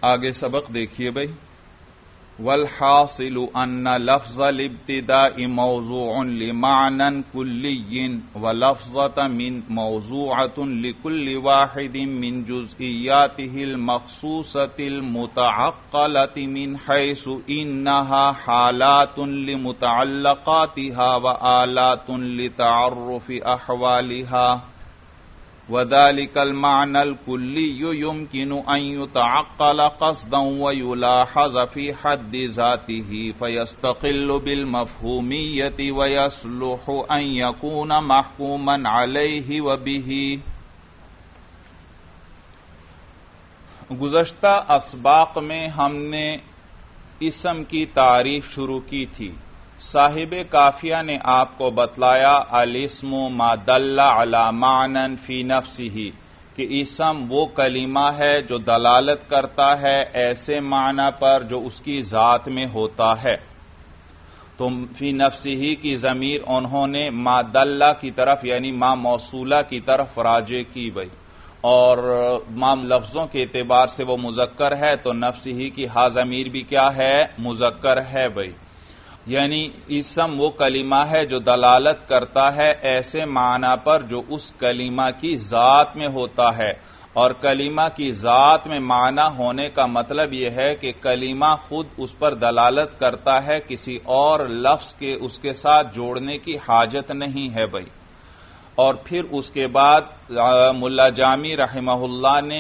آگے سبق دیکھیے بھائی. والحاصل ان لفظ الابتداء موضوع لمعنى كلي ولفظة من موضوعة لكل واحد من جزئياته المخصوصة المتعقلة من حيث انها حالات لمتعلقاتها وآلات لتعرف احوالها. وذلك المعنى الكلي يمكن أن يتعقل قصدا ويلاحظ في حد ذاته فيستقل بالمفهومية ويصلح أن يكون محكوما عليه وبه. گزشتہ اسباق میں ہم نے اسم کی تعریف شروع کی تھی. صاحب کافیہ نے آپ کو بتلایا الاسم ما دل علی معنی فی نفسہ کہ اسم وہ کلمہ ہے جو دلالت کرتا ہے ایسے معنی پر جو اس کی ذات میں ہوتا ہے. تو فی نفسہ کی ضمیر انہوں نے ما دل کی طرف یعنی ما موصولہ کی طرف راجع کی بھائی، اور ما لفظوں کے اعتبار سے وہ مذکر ہے تو نفسہ کی ہا ضمیر بھی کیا ہے؟ مذکر ہے بھائی. یعنی اسم وہ کلمہ ہے جو دلالت کرتا ہے ایسے معنی پر جو اس کلمہ کی ذات میں ہوتا ہے. اور کلمہ کی ذات میں معنی ہونے کا مطلب یہ ہے کہ کلمہ خود اس پر دلالت کرتا ہے، کسی اور لفظ کے اس کے ساتھ جوڑنے کی حاجت نہیں ہے بھائی. اور پھر اس کے بعد ملا جامی رحمہ اللہ نے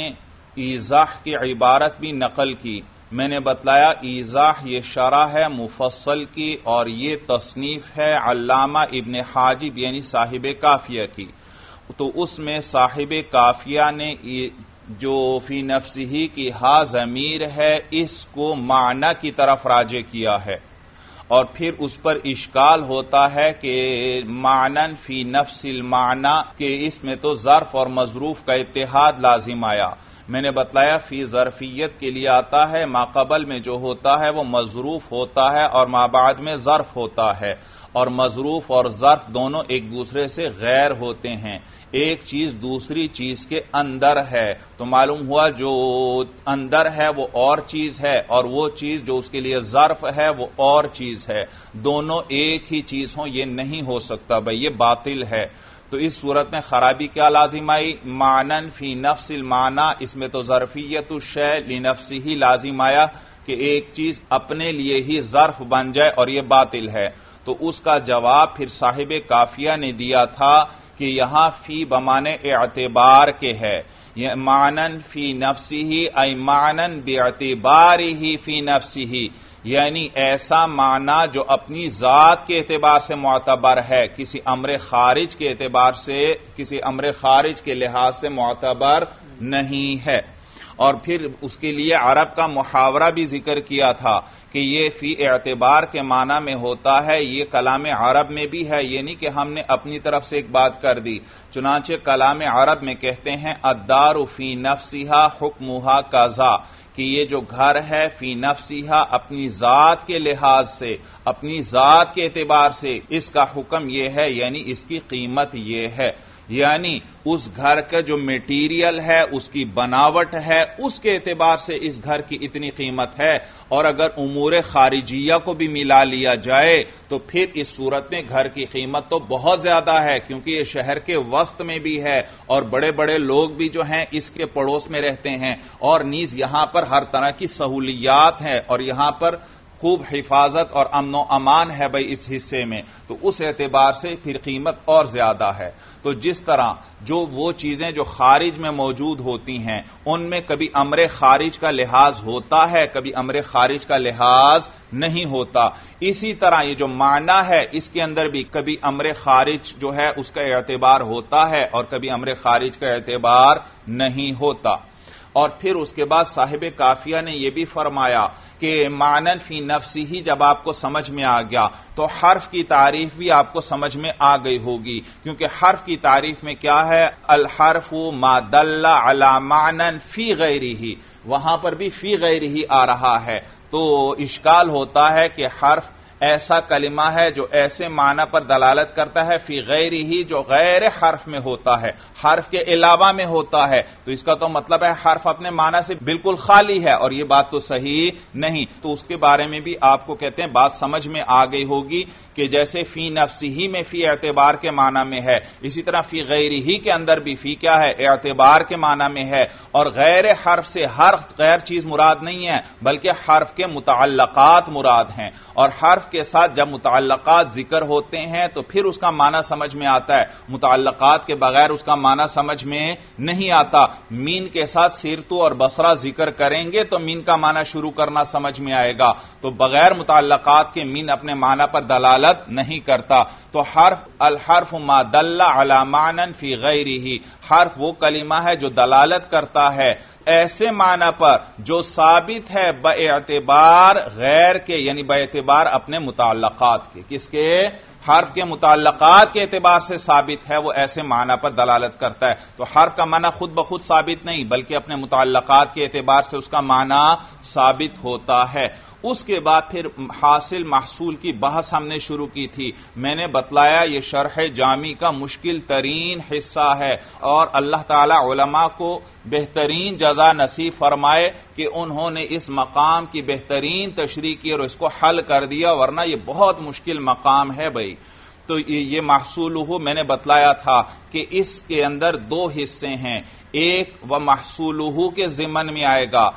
ایضاح کی عبارت بھی نقل کی. میں نے بتلایا ایضاح یہ شرح ہے مفصل کی، اور یہ تصنیف ہے علامہ ابن حاجب یعنی صاحب کافیہ کی. تو اس میں صاحب کافیہ نے جو فی نفسہ کی ہا ضمیر ہے اس کو معنی کی طرف راجع کیا ہے، اور پھر اس پر اشکال ہوتا ہے کہ معنی فی نفس المعنی کہ اس میں تو ظرف اور مظروف کا اتحاد لازم آیا. میں نے بتلایا فی ظرفیت کے لیے آتا ہے، ما قبل میں جو ہوتا ہے وہ مظروف ہوتا ہے اور ما بعد میں ظرف ہوتا ہے، اور مظروف اور ظرف دونوں ایک دوسرے سے غیر ہوتے ہیں. ایک چیز دوسری چیز کے اندر ہے تو معلوم ہوا جو اندر ہے وہ اور چیز ہے، اور وہ چیز جو اس کے لیے ظرف ہے وہ اور چیز ہے. دونوں ایک ہی چیز ہوں یہ نہیں ہو سکتا بھائی، یہ باطل ہے. تو اس صورت میں خرابی کیا لازم آئی؟ معنن فی نفس المعنی، اس میں تو ظرفیت الشیء لنفسہ ہی لازم آیا کہ ایک چیز اپنے لیے ہی ظرف بن جائے، اور یہ باطل ہے. تو اس کا جواب پھر صاحب کافیہ نے دیا تھا کہ یہاں فی بمانے اعتبار کے ہے. یہ معنن فی نفسہ ای معنن باعتبارہ فی نفسہ، یعنی ایسا معنی جو اپنی ذات کے اعتبار سے معتبر ہے، کسی امر خارج کے اعتبار سے، کسی امر خارج کے لحاظ سے معتبر نہیں ہے. اور پھر اس کے لیے عرب کا محاورہ بھی ذکر کیا تھا کہ یہ فی اعتبار کے معنی میں ہوتا ہے. یہ کلام عرب میں بھی ہے، یہ نہیں کہ ہم نے اپنی طرف سے ایک بات کر دی. چنانچہ کلام عرب میں کہتے ہیں الدار فی نفسہا حکمہا کذا، کہ یہ جو گھر ہے فی نفسہا اپنی ذات کے لحاظ سے، اپنی ذات کے اعتبار سے اس کا حکم یہ ہے، یعنی اس کی قیمت یہ ہے. یعنی اس گھر کا جو میٹیریل ہے، اس کی بناوٹ ہے، اس کے اعتبار سے اس گھر کی اتنی قیمت ہے. اور اگر امور خارجیہ کو بھی ملا لیا جائے تو پھر اس صورت میں گھر کی قیمت تو بہت زیادہ ہے، کیونکہ یہ شہر کے وسط میں بھی ہے اور بڑے بڑے لوگ بھی جو ہیں اس کے پڑوس میں رہتے ہیں، اور نیز یہاں پر ہر طرح کی سہولیات ہیں، اور یہاں پر خوب حفاظت اور امن و امان ہے بھائی اس حصے میں. تو اس اعتبار سے پھر قیمت اور زیادہ ہے. تو جس طرح جو وہ چیزیں جو خارج میں موجود ہوتی ہیں ان میں کبھی امر خارج کا لحاظ ہوتا ہے، کبھی امر خارج کا لحاظ نہیں ہوتا، اسی طرح یہ جو معنی ہے اس کے اندر بھی کبھی امر خارج جو ہے اس کا اعتبار ہوتا ہے اور کبھی امر خارج کا اعتبار نہیں ہوتا. اور پھر اس کے بعد صاحب کافیہ نے یہ بھی فرمایا کہ معنن فی نفسی ہی جب آپ کو سمجھ میں آ گیا تو حرف کی تعریف بھی آپ کو سمجھ میں آ گئی ہوگی، کیونکہ حرف کی تعریف میں کیا ہے؟ الحرف ما دل علی معنن فی غیرہ، وہاں پر بھی فی غیرہ آ رہا ہے. تو اشکال ہوتا ہے کہ حرف ایسا کلمہ ہے جو ایسے معنی پر دلالت کرتا ہے فی غیرہ ہی جو غیر حرف میں ہوتا ہے، حرف کے علاوہ میں ہوتا ہے، تو اس کا تو مطلب ہے حرف اپنے معنی سے بالکل خالی ہے، اور یہ بات تو صحیح نہیں. تو اس کے بارے میں بھی آپ کو کہتے ہیں بات سمجھ میں آ گئی ہوگی کہ جیسے فی نفسہ میں فی اعتبار کے معنی میں ہے، اسی طرح فی غیرہ کے اندر بھی فی کیا ہے؟ اعتبار کے معنی میں ہے. اور غیر حرف سے ہر غیر چیز مراد نہیں ہے بلکہ حرف کے متعلقات مراد ہیں، اور حرف کے ساتھ جب متعلقات ذکر ہوتے ہیں تو پھر اس کا معنی سمجھ میں آتا ہے، متعلقات کے بغیر اس کا معنی سمجھ میں نہیں آتا. مین کے ساتھ سیرتو اور بصرہ ذکر کریں گے تو مین کا معنی شروع کرنا سمجھ میں آئے گا، تو بغیر متعلقات کے مین اپنے معنی پر دلالت نہیں کرتا. تو الحرف ما دل علی معنی فی غیرہ، حرف وہ کلمہ ہے جو دلالت کرتا ہے ایسے معنی پر جو ثابت ہے باعتبار غیر کے، یعنی باعتبار اپنے متعلقات کے. کس کے؟ حرف کے متعلقات کے اعتبار سے ثابت ہے، وہ ایسے معنی پر دلالت کرتا ہے. تو حرف کا معنی خود بخود ثابت نہیں بلکہ اپنے متعلقات کے اعتبار سے اس کا معنی ثابت ہوتا ہے. اس کے بعد پھر حاصل محصول کی بحث ہم نے شروع کی تھی. میں نے بتلایا یہ شرح جامی کا مشکل ترین حصہ ہے، اور اللہ تعالی علماء کو بہترین جزا نصیب فرمائے کہ انہوں نے اس مقام کی بہترین تشریح کی اور اس کو حل کر دیا، ورنہ یہ بہت مشکل مقام ہے بھائی. تو یہ محصول میں نے بتلایا تھا کہ اس کے اندر دو حصے ہیں، ایک و محصولہ کے ضمن میں آئے گا،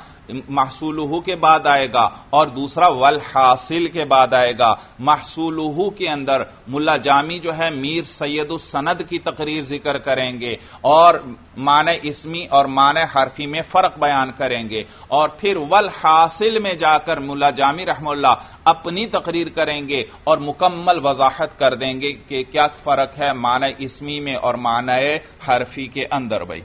محصولہ کے بعد آئے گا، اور دوسرا والحاصل کے بعد آئے گا. محصولہ کے اندر ملا جامی جو ہے میر سید السند کی تقریر ذکر کریں گے اور معنی اسمی اور معنی حرفی میں فرق بیان کریں گے، اور پھر والحاصل میں جا کر ملا جامی رحمہ اللہ اپنی تقریر کریں گے اور مکمل وضاحت کر دیں گے کہ کیا فرق ہے معنی اسمی میں اور معنی حرفی کے اندر بھائی.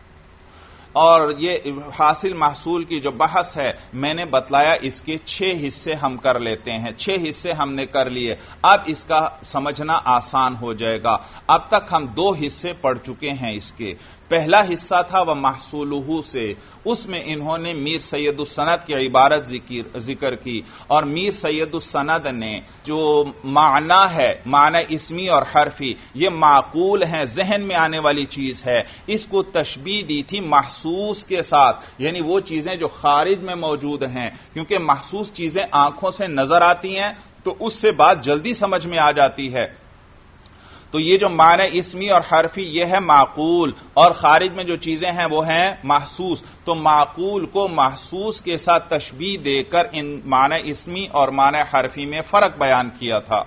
اور یہ حاصل محصول کی جو بحث ہے میں نے بتلایا اس کے 6 حصے ہم کر لیتے ہیں، 6 حصے ہم نے کر لیے. اب اس کا سمجھنا آسان ہو جائے گا. اب تک ہم 2 حصے پڑھ چکے ہیں اس کے. پہلا حصہ تھا وہ محصولہ سے، اس میں انہوں نے میر سید السند کی عبارت ذکر کی، اور میر سید السند نے جو معنی ہے معنی اسمی اور حرفی یہ معقول ہیں، ذہن میں آنے والی چیز ہے، اس کو تشبیہ دی تھی محسوس کے ساتھ، یعنی وہ چیزیں جو خارج میں موجود ہیں، کیونکہ محسوس چیزیں آنکھوں سے نظر آتی ہیں تو اس سے بات جلدی سمجھ میں آ جاتی ہے. تو یہ جو معنی اسمی اور حرفی یہ ہے معقول، اور خارج میں جو چیزیں ہیں وہ ہیں محسوس. تو معقول کو محسوس کے ساتھ تشبیہ دے کر ان معنی اسمی اور معنی حرفی میں فرق بیان کیا تھا.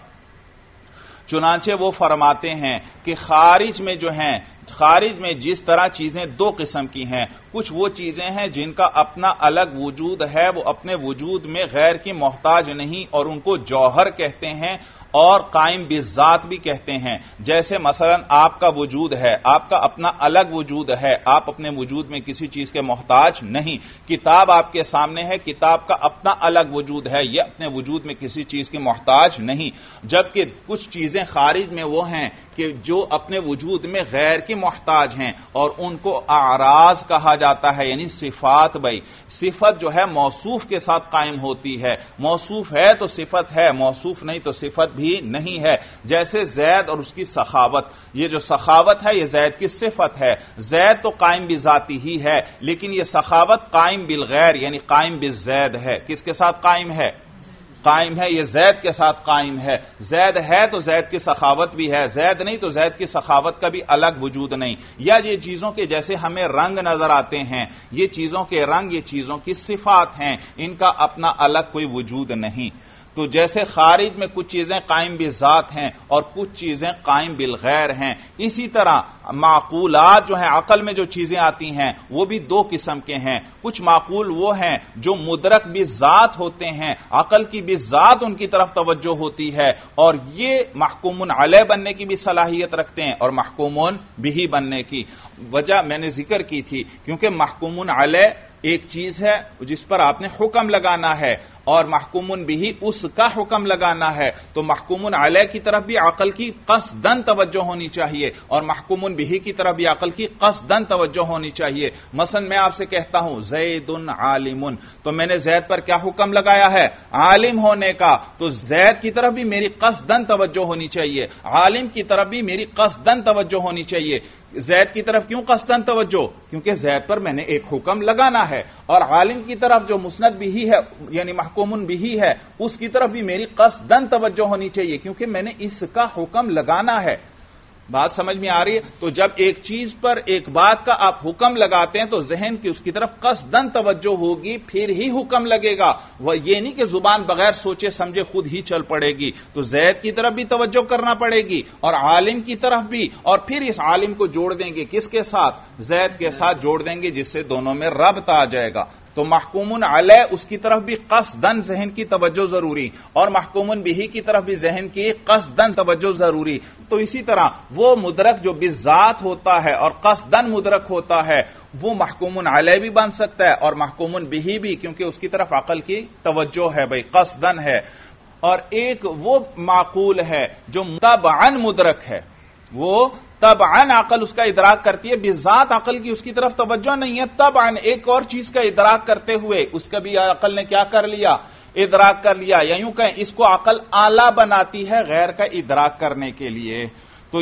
چنانچہ وہ فرماتے ہیں کہ خارج میں جو ہیں، خارج میں جس طرح چیزیں 2 قسم کی ہیں، کچھ وہ چیزیں ہیں جن کا اپنا الگ وجود ہے، وہ اپنے وجود میں غیر کی محتاج نہیں، اور ان کو جوہر کہتے ہیں اور قائم بالذات بھی کہتے ہیں. جیسے مثلا آپ کا وجود ہے، آپ کا اپنا الگ وجود ہے، آپ اپنے وجود میں کسی چیز کے محتاج نہیں. کتاب آپ کے سامنے ہے، کتاب کا اپنا الگ وجود ہے، یہ اپنے وجود میں کسی چیز کی محتاج نہیں. جبکہ کچھ چیزیں خارج میں وہ ہیں کہ جو اپنے وجود میں غیر کی محتاج ہیں، اور ان کو اعراض کہا جاتا ہے، یعنی صفات. بھائی صفت جو ہے موصوف کے ساتھ قائم ہوتی ہے، موصوف ہے تو صفت ہے، موصوف نہیں تو صفت بھی نہیں ہے. جیسے زید اور اس کی سخاوت، یہ جو سخاوت ہے یہ زید کی صفت ہے. زید تو قائم بذاتی ہی ہے، لیکن یہ سخاوت قائم بالغیر یعنی قائم بالزید ہے. کس کے ساتھ قائم ہے؟ قائم ہے، یہ زید کے ساتھ قائم ہے. زید ہے تو زید کی سخاوت بھی ہے، زید نہیں تو زید کی سخاوت کا بھی الگ وجود نہیں. یا یہ چیزوں کے جیسے ہمیں رنگ نظر آتے ہیں، یہ چیزوں کے رنگ یہ چیزوں کی صفات ہیں، ان کا اپنا الگ کوئی وجود نہیں. تو جیسے خارج میں کچھ چیزیں قائم بالذات ہیں اور کچھ چیزیں قائم بالغیر ہیں، اسی طرح معقولات جو ہیں، عقل میں جو چیزیں آتی ہیں وہ بھی 2 قسم کے ہیں. کچھ معقول وہ ہیں جو مدرک بالذات ہوتے ہیں، عقل کی بالذات ان کی طرف توجہ ہوتی ہے، اور یہ محکوم علیہ بننے کی بھی صلاحیت رکھتے ہیں اور محکوم بہ بننے کی. وجہ میں نے ذکر کی تھی، کیونکہ محکوم علیہ ایک چیز ہے جس پر آپ نے حکم لگانا ہے، اور محکومن بھی اس کا حکم لگانا ہے تو محکومن علیہ کی طرف بھی عقل کی قصدن توجہ ہونی چاہیے اور محکومن بھی کی طرف بھی عقل کی قصدن توجہ ہونی چاہیے. مثلا میں آپ سے کہتا ہوں زید عالم، تو میں نے زید پر کیا حکم لگایا ہے؟ عالم ہونے کا. تو زید کی طرف بھی میری قصدن توجہ ہونی چاہیے، عالم کی طرف بھی میری قصدن توجہ ہونی چاہیے. زید کی طرف کیوں قصدن توجہ؟ کیونکہ زید پر میں نے ایک حکم لگانا ہے. اور عالم کی طرف جو مسند بھی ہے یعنی محکومن بھی ہے اس کی طرف بھی میری قصدن توجہ ہونی چاہیے کیونکہ میں نے اس کا حکم لگانا ہے. بات سمجھ میں آ رہی ہے؟ تو جب ایک چیز پر ایک بات کا آپ حکم لگاتے ہیں تو ذہن کی اس کی طرف قصدن توجہ ہوگی پھر ہی حکم لگے گا. وہ یہ نہیں کہ زبان بغیر سوچے سمجھے خود ہی چل پڑے گی. تو زید کی طرف بھی توجہ کرنا پڑے گی اور عالم کی طرف بھی، اور پھر اس عالم کو جوڑ دیں گے کس کے ساتھ؟ زید کے ساتھ جوڑ دیں گے جس سے دونوں میں ربط آ جائے گا. تو محکومن علیہ اس کی طرف بھی قصدن ذہن کی توجہ ضروری اور محکومن بھی کی طرف بھی ذہن کی قصدن توجہ ضروری. تو اسی طرح وہ مدرک جو بالذات ہوتا ہے اور قصدن مدرک ہوتا ہے وہ محکومن علیہ بھی بن سکتا ہے اور محکومن بھی کیونکہ اس کی طرف عقل کی توجہ ہے، بھائی قصدن ہے. اور ایک وہ معقول ہے جو تبعاً مدرک ہے، وہ تبعاً عقل اس کا ادراک کرتی ہے، بذات عقل کی اس کی طرف توجہ نہیں ہے. تبعاً ایک اور چیز کا ادراک کرتے ہوئے اس کا بھی عقل نے کیا کر لیا؟ ادراک کر لیا. یا یوں کہیں اس کو عقل آلہ بناتی ہے غیر کا ادراک کرنے کے لیے. تو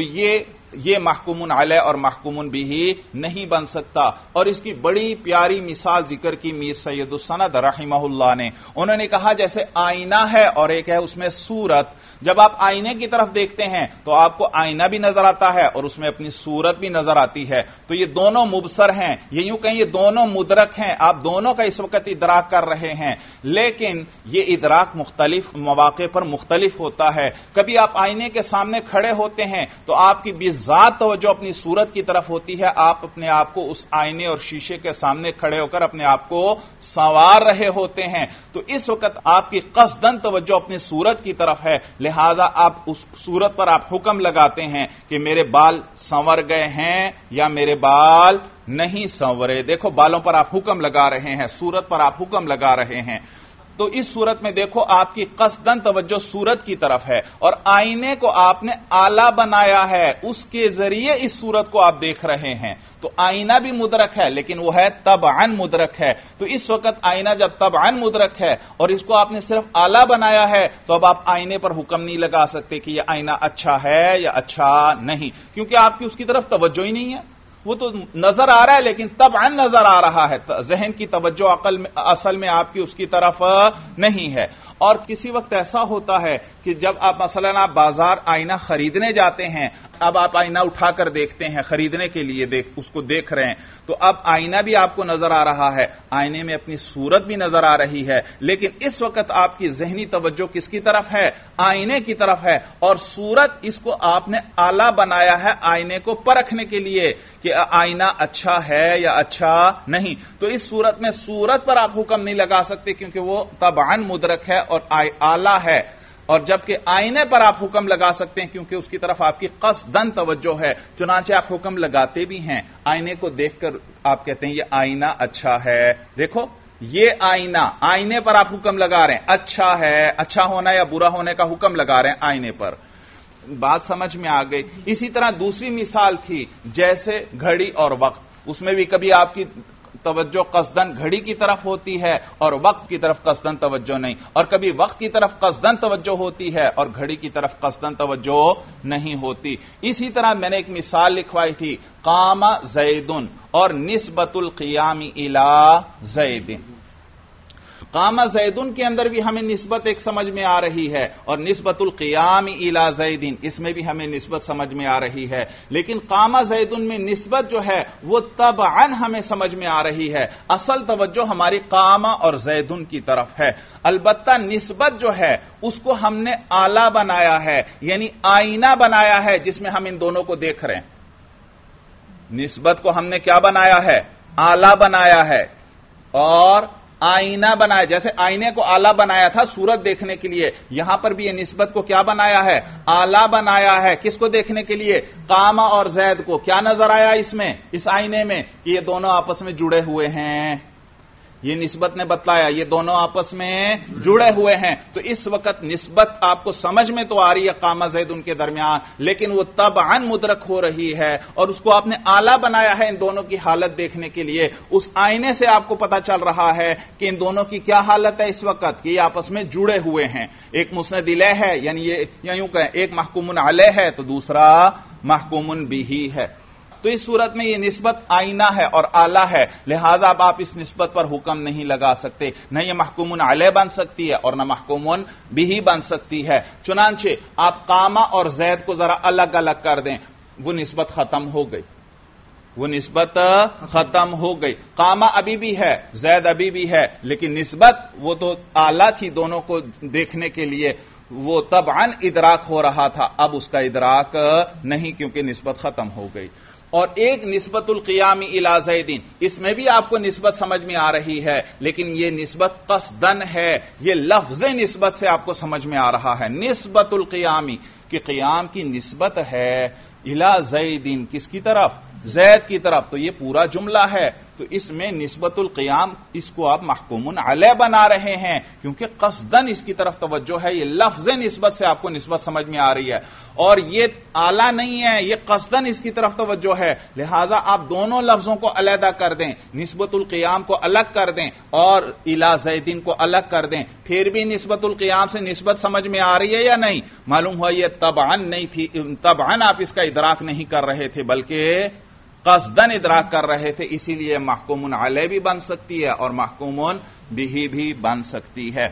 یہ محکومن علیہ اور محکومن بھی نہیں بن سکتا. اور اس کی بڑی پیاری مثال ذکر کی میر سید السند رحمہ اللہ نے. انہوں نے کہا جیسے آئینہ ہے اور ایک ہے اس میں صورت. جب آپ آئینے کی طرف دیکھتے ہیں تو آپ کو آئینہ بھی نظر آتا ہے اور اس میں اپنی صورت بھی نظر آتی ہے. تو یہ دونوں مبصر ہیں، یہ یوں کہیں یہ دونوں مدرک ہیں، آپ دونوں کا اس وقت ادراک کر رہے ہیں. لیکن یہ ادراک مختلف مواقع پر مختلف ہوتا ہے. کبھی آپ آئینے کے سامنے کھڑے ہوتے ہیں تو آپ کی ذات توجہ اپنی صورت کی طرف ہوتی ہے، آپ اپنے آپ کو اس آئینے اور شیشے کے سامنے کھڑے ہو کر اپنے آپ کو سنوار رہے ہوتے ہیں. تو اس وقت آپ کی قصدن توجہ اپنی صورت کی طرف ہے، لہذا آپ اس صورت پر آپ حکم لگاتے ہیں کہ میرے بال سنور گئے ہیں یا میرے بال نہیں سنورے. دیکھو بالوں پر آپ حکم لگا رہے ہیں، صورت پر آپ حکم لگا رہے ہیں. تو اس صورت میں دیکھو آپ کی قصدن توجہ صورت کی طرف ہے اور آئینے کو آپ نے آلہ بنایا ہے، اس کے ذریعے اس صورت کو آپ دیکھ رہے ہیں. تو آئینہ بھی مدرک ہے لیکن وہ ہے تبعاً مدرک ہے. تو اس وقت آئینہ جب تبعاً مدرک ہے اور اس کو آپ نے صرف آلہ بنایا ہے تو اب آپ آئینے پر حکم نہیں لگا سکتے کہ یہ آئینہ اچھا ہے یا اچھا نہیں، کیونکہ آپ کی اس کی طرف توجہ ہی نہیں ہے. وہ تو نظر آ رہا ہے لیکن تبعاً نظر آ رہا ہے، ذہن کی توجہ عقل میں اصل میں آپ کی اس کی طرف نہیں ہے. اور کسی وقت ایسا ہوتا ہے کہ جب آپ مثلا آپ بازار آئینہ خریدنے جاتے ہیں، اب آپ آئینہ اٹھا کر دیکھتے ہیں خریدنے کے لیے، اس کو دیکھ رہے ہیں تو اب آئینہ بھی آپ کو نظر آ رہا ہے، آئینے میں اپنی صورت بھی نظر آ رہی ہے، لیکن اس وقت آپ کی ذہنی توجہ کس کی طرف ہے؟ آئینے کی طرف ہے. اور صورت اس کو آپ نے آلہ بنایا ہے آئینے کو پرکھنے کے لیے کہ آئینہ اچھا ہے یا اچھا نہیں. تو اس صورت میں صورت پر آپ حکم نہیں لگا سکتے کیونکہ وہ تبعاً مدرک ہے اور آلہ ہے. اور جبکہ آئینے پر آپ حکم لگا سکتے ہیں کیونکہ اس کی طرف آپ کی قصدن توجہ ہے، چنانچہ آپ حکم لگاتے بھی ہیں. آئینے کو دیکھ کر آپ کہتے ہیں یہ آئینہ اچھا ہے، دیکھو یہ آئینہ، آئینے پر آپ حکم لگا رہے ہیں اچھا ہے، اچھا ہونا یا برا ہونے کا حکم لگا رہے ہیں آئینے پر. بات سمجھ میں آ گئی. اسی طرح دوسری مثال تھی جیسے گھڑی اور وقت، اس میں بھی کبھی آپ کی توجہ قصدن گھڑی کی طرف ہوتی ہے اور وقت کی طرف قصدن توجہ نہیں، اور کبھی وقت کی طرف قصدن توجہ ہوتی ہے اور گھڑی کی طرف قصدن توجہ نہیں ہوتی. اسی طرح میں نے ایک مثال لکھوائی تھی قام زیدن اور نسبت القیام الی زید. قام زیدن کے اندر بھی ہمیں نسبت ایک سمجھ میں آ رہی ہے اور نسبت القیام الی زیدن اس میں بھی ہمیں نسبت سمجھ میں آ رہی ہے. لیکن قام زیدن میں نسبت جو ہے وہ تبعاً ہمیں سمجھ میں آ رہی ہے، اصل توجہ ہماری قام اور زیدن کی طرف ہے. البتہ نسبت جو ہے اس کو ہم نے آلہ بنایا ہے، یعنی آئینہ بنایا ہے جس میں ہم ان دونوں کو دیکھ رہے ہیں. نسبت کو ہم نے کیا بنایا ہے؟ آلہ بنایا ہے اور آئینہ بنایا. جیسے آئینے کو آلہ بنایا تھا صورت دیکھنے کے لیے، یہاں پر بھی یہ نسبت کو کیا بنایا ہے؟ آلہ بنایا ہے. کس کو دیکھنے کے لیے؟ قامہ اور زید کو. کیا نظر آیا اس میں، اس آئینے میں؟ کہ یہ دونوں آپس میں جڑے ہوئے ہیں. یہ نسبت نے بتلایا یہ دونوں آپس میں جڑے ہوئے ہیں. تو اس وقت نسبت آپ کو سمجھ میں تو آ رہی ہے قام زید ان کے درمیان، لیکن وہ طبعاً مدرک ہو رہی ہے اور اس کو آپ نے آلہ بنایا ہے ان دونوں کی حالت دیکھنے کے لیے. اس آئینے سے آپ کو پتا چل رہا ہے کہ ان دونوں کی کیا حالت ہے اس وقت کہ یہ آپس میں جڑے ہوئے ہیں. ایک مسند الیہ ہے، یعنی یہ یوں کہیں ایک محکوم علیہ ہے تو دوسرا محکوم بہ ہے. تو اس صورت میں یہ نسبت آئینہ ہے اور آلہ ہے، لہذا اب آپ اس نسبت پر حکم نہیں لگا سکتے. نہ یہ محکوم علیہ بن سکتی ہے اور نہ محکوم بہ بن سکتی ہے. چنانچہ آپ قامہ اور زید کو ذرا الگ الگ کر دیں، وہ نسبت ختم ہو گئی، وہ نسبت ختم ہو گئی. قامہ ابھی بھی ہے، زید ابھی بھی ہے، لیکن نسبت وہ تو آلہ تھی دونوں کو دیکھنے کے لیے، وہ طبعاً ادراک ہو رہا تھا، اب اس کا ادراک نہیں کیونکہ نسبت ختم ہو گئی. اور ایک نسبت القیام الی زیدین، اس میں بھی آپ کو نسبت سمجھ میں آ رہی ہے، لیکن یہ نسبت قصدن ہے، یہ لفظ نسبت سے آپ کو سمجھ میں آ رہا ہے. نسبت القیامی کہ قیام کی نسبت ہے الی زیدین، کس کی طرف؟ زید کی طرف. تو یہ پورا جملہ ہے، تو اس میں نسبت القیام اس کو آپ محکوم علیہ بنا رہے ہیں کیونکہ قصدن اس کی طرف توجہ ہے. یہ لفظ نسبت سے آپ کو نسبت سمجھ میں آ رہی ہے اور یہ آلہ نہیں ہے، یہ قصدن اس کی طرف توجہ ہے. لہذا آپ دونوں لفظوں کو علیحدہ کر دیں، نسبت القیام کو الگ کر دیں اور الی زیدین کو الگ کر دیں، پھر بھی نسبت القیام سے نسبت سمجھ میں آ رہی ہے یا نہیں؟ معلوم ہوا یہ طبعاً نہیں تھی، طبعاً آپ اس کا ادراک نہیں کر رہے تھے بلکہ قصدن ادراک کر رہے تھے، اسی لیے محکوم علیہ بھی بن سکتی ہے اور محکوم بہ بھی بن سکتی ہے.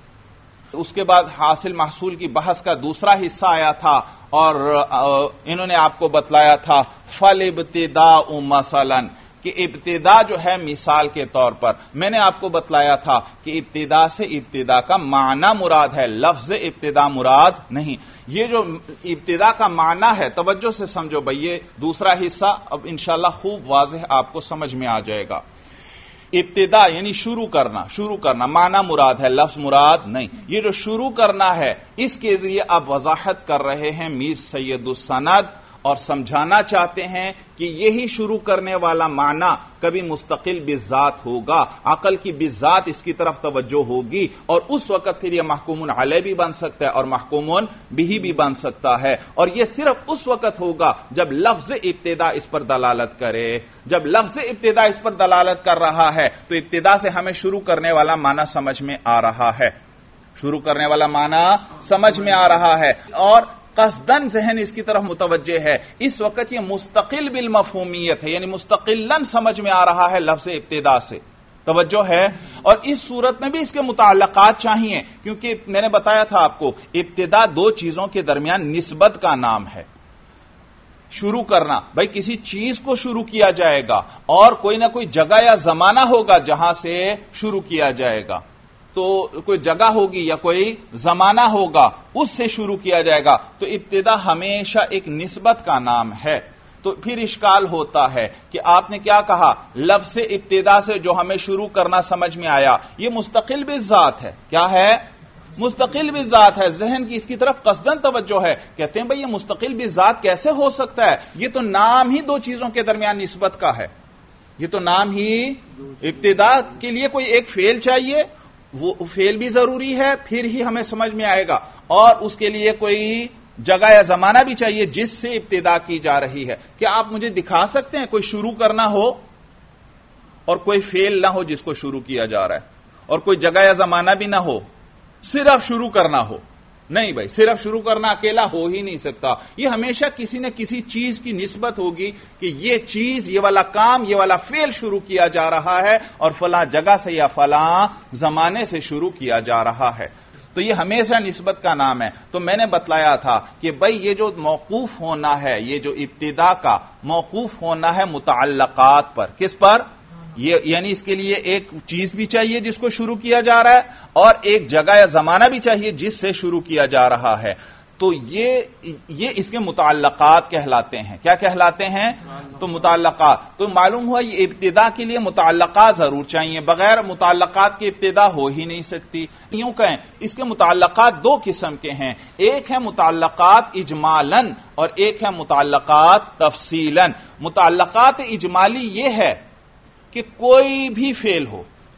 اس کے بعد حاصل محصول کی بحث کا دوسرا حصہ آیا تھا اور انہوں نے آپ کو بتلایا تھا فالابتداء مثلا کہ ابتدا جو ہے مثال کے طور پر. میں نے آپ کو بتلایا تھا کہ ابتدا سے ابتدا کا معنی مراد ہے، لفظ ابتدا مراد نہیں. یہ جو ابتدا کا معنی ہے توجہ سے سمجھو بھئی، یہ دوسرا حصہ اب انشاءاللہ خوب واضح آپ کو سمجھ میں آ جائے گا. ابتدا یعنی شروع کرنا معنی مراد ہے، لفظ مراد نہیں. یہ جو شروع کرنا ہے اس کے ذریعے آپ وضاحت کر رہے ہیں میر سید السند اور سمجھانا چاہتے ہیں کہ یہی شروع کرنے والا معنی کبھی مستقل بذات ہوگا، عقل کی بذات اس کی طرف توجہ ہوگی اور اس وقت پھر یہ محکوم علیہ بھی بن سکتا ہے اور محکوم بہ بھی بن سکتا ہے. اور یہ صرف اس وقت ہوگا جب لفظ ابتدا اس پر دلالت کرے. جب لفظ ابتدا اس پر دلالت کر رہا ہے تو ابتدا سے ہمیں شروع کرنے والا معنی سمجھ میں آ رہا ہے، شروع کرنے والا معنی سمجھ میں آ رہا ہے اور قصدن ذہن اس کی طرف متوجہ ہے. اس وقت یہ مستقل بالمفہومیت ہے، یعنی مستقلاً سمجھ میں آ رہا ہے لفظ ابتدا سے. توجہ ہے. اور اس صورت میں بھی اس کے متعلقات چاہیے کیونکہ میں نے بتایا تھا آپ کو ابتدا دو چیزوں کے درمیان نسبت کا نام ہے. شروع کرنا، بھائی کسی چیز کو شروع کیا جائے گا اور کوئی نہ کوئی جگہ یا زمانہ ہوگا جہاں سے شروع کیا جائے گا، تو کوئی جگہ ہوگی یا کوئی زمانہ ہوگا اس سے شروع کیا جائے گا. تو ابتدا ہمیشہ ایک نسبت کا نام ہے. تو پھر اشکال ہوتا ہے کہ آپ نے کیا کہا، لفظ ابتدا سے جو ہمیں شروع کرنا سمجھ میں آیا یہ مستقل بالذات ہے. کیا ہے؟ مستقل بالذات ہے. ذہن کی اس کی طرف قصدن توجہ ہے. کہتے ہیں بھئی یہ مستقل بالذات کیسے ہو سکتا ہے؟ یہ تو نام ہی دو چیزوں کے درمیان نسبت کا ہے. یہ تو نام ہی، ابتدا کے لیے کوئی ایک فعل چاہیے، وہ فعل بھی ضروری ہے پھر ہی ہمیں سمجھ میں آئے گا، اور اس کے لیے کوئی جگہ یا زمانہ بھی چاہیے جس سے ابتدا کی جا رہی ہے. کیا آپ مجھے دکھا سکتے ہیں کوئی شروع کرنا ہو اور کوئی فعل نہ ہو جس کو شروع کیا جا رہا ہے، اور کوئی جگہ یا زمانہ بھی نہ ہو، صرف شروع کرنا ہو؟ نہیں بھائی، صرف شروع کرنا اکیلا ہو ہی نہیں سکتا. یہ ہمیشہ کسی نہ کسی چیز کی نسبت ہوگی کہ یہ چیز، یہ والا کام، یہ والا فعل شروع کیا جا رہا ہے اور فلاں جگہ سے یا فلاں زمانے سے شروع کیا جا رہا ہے. تو یہ ہمیشہ نسبت کا نام ہے. تو میں نے بتلایا تھا کہ بھائی یہ جو موقوف ہونا ہے، یہ جو ابتدا کا موقوف ہونا ہے متعلقات پر. کس پر؟ یعنی اس کے لیے ایک چیز بھی چاہیے جس کو شروع کیا جا رہا ہے اور ایک جگہ یا زمانہ بھی چاہیے جس سے شروع کیا جا رہا ہے. تو یہ اس کے متعلقات کہلاتے ہیں. کیا کہلاتے ہیں؟ تو متعلقات. تو معلوم ہوا یہ ابتدا کے لیے متعلقات ضرور چاہیے، بغیر متعلقات کی ابتدا ہو ہی نہیں سکتی. یوں کہیں اس کے متعلقات دو قسم کے ہیں، ایک ہے متعلقات اجمالاً اور ایک ہے متعلقات تفصیلاً. متعلقات اجمالی یہ ہے کہ کوئی بھی فعل ہو،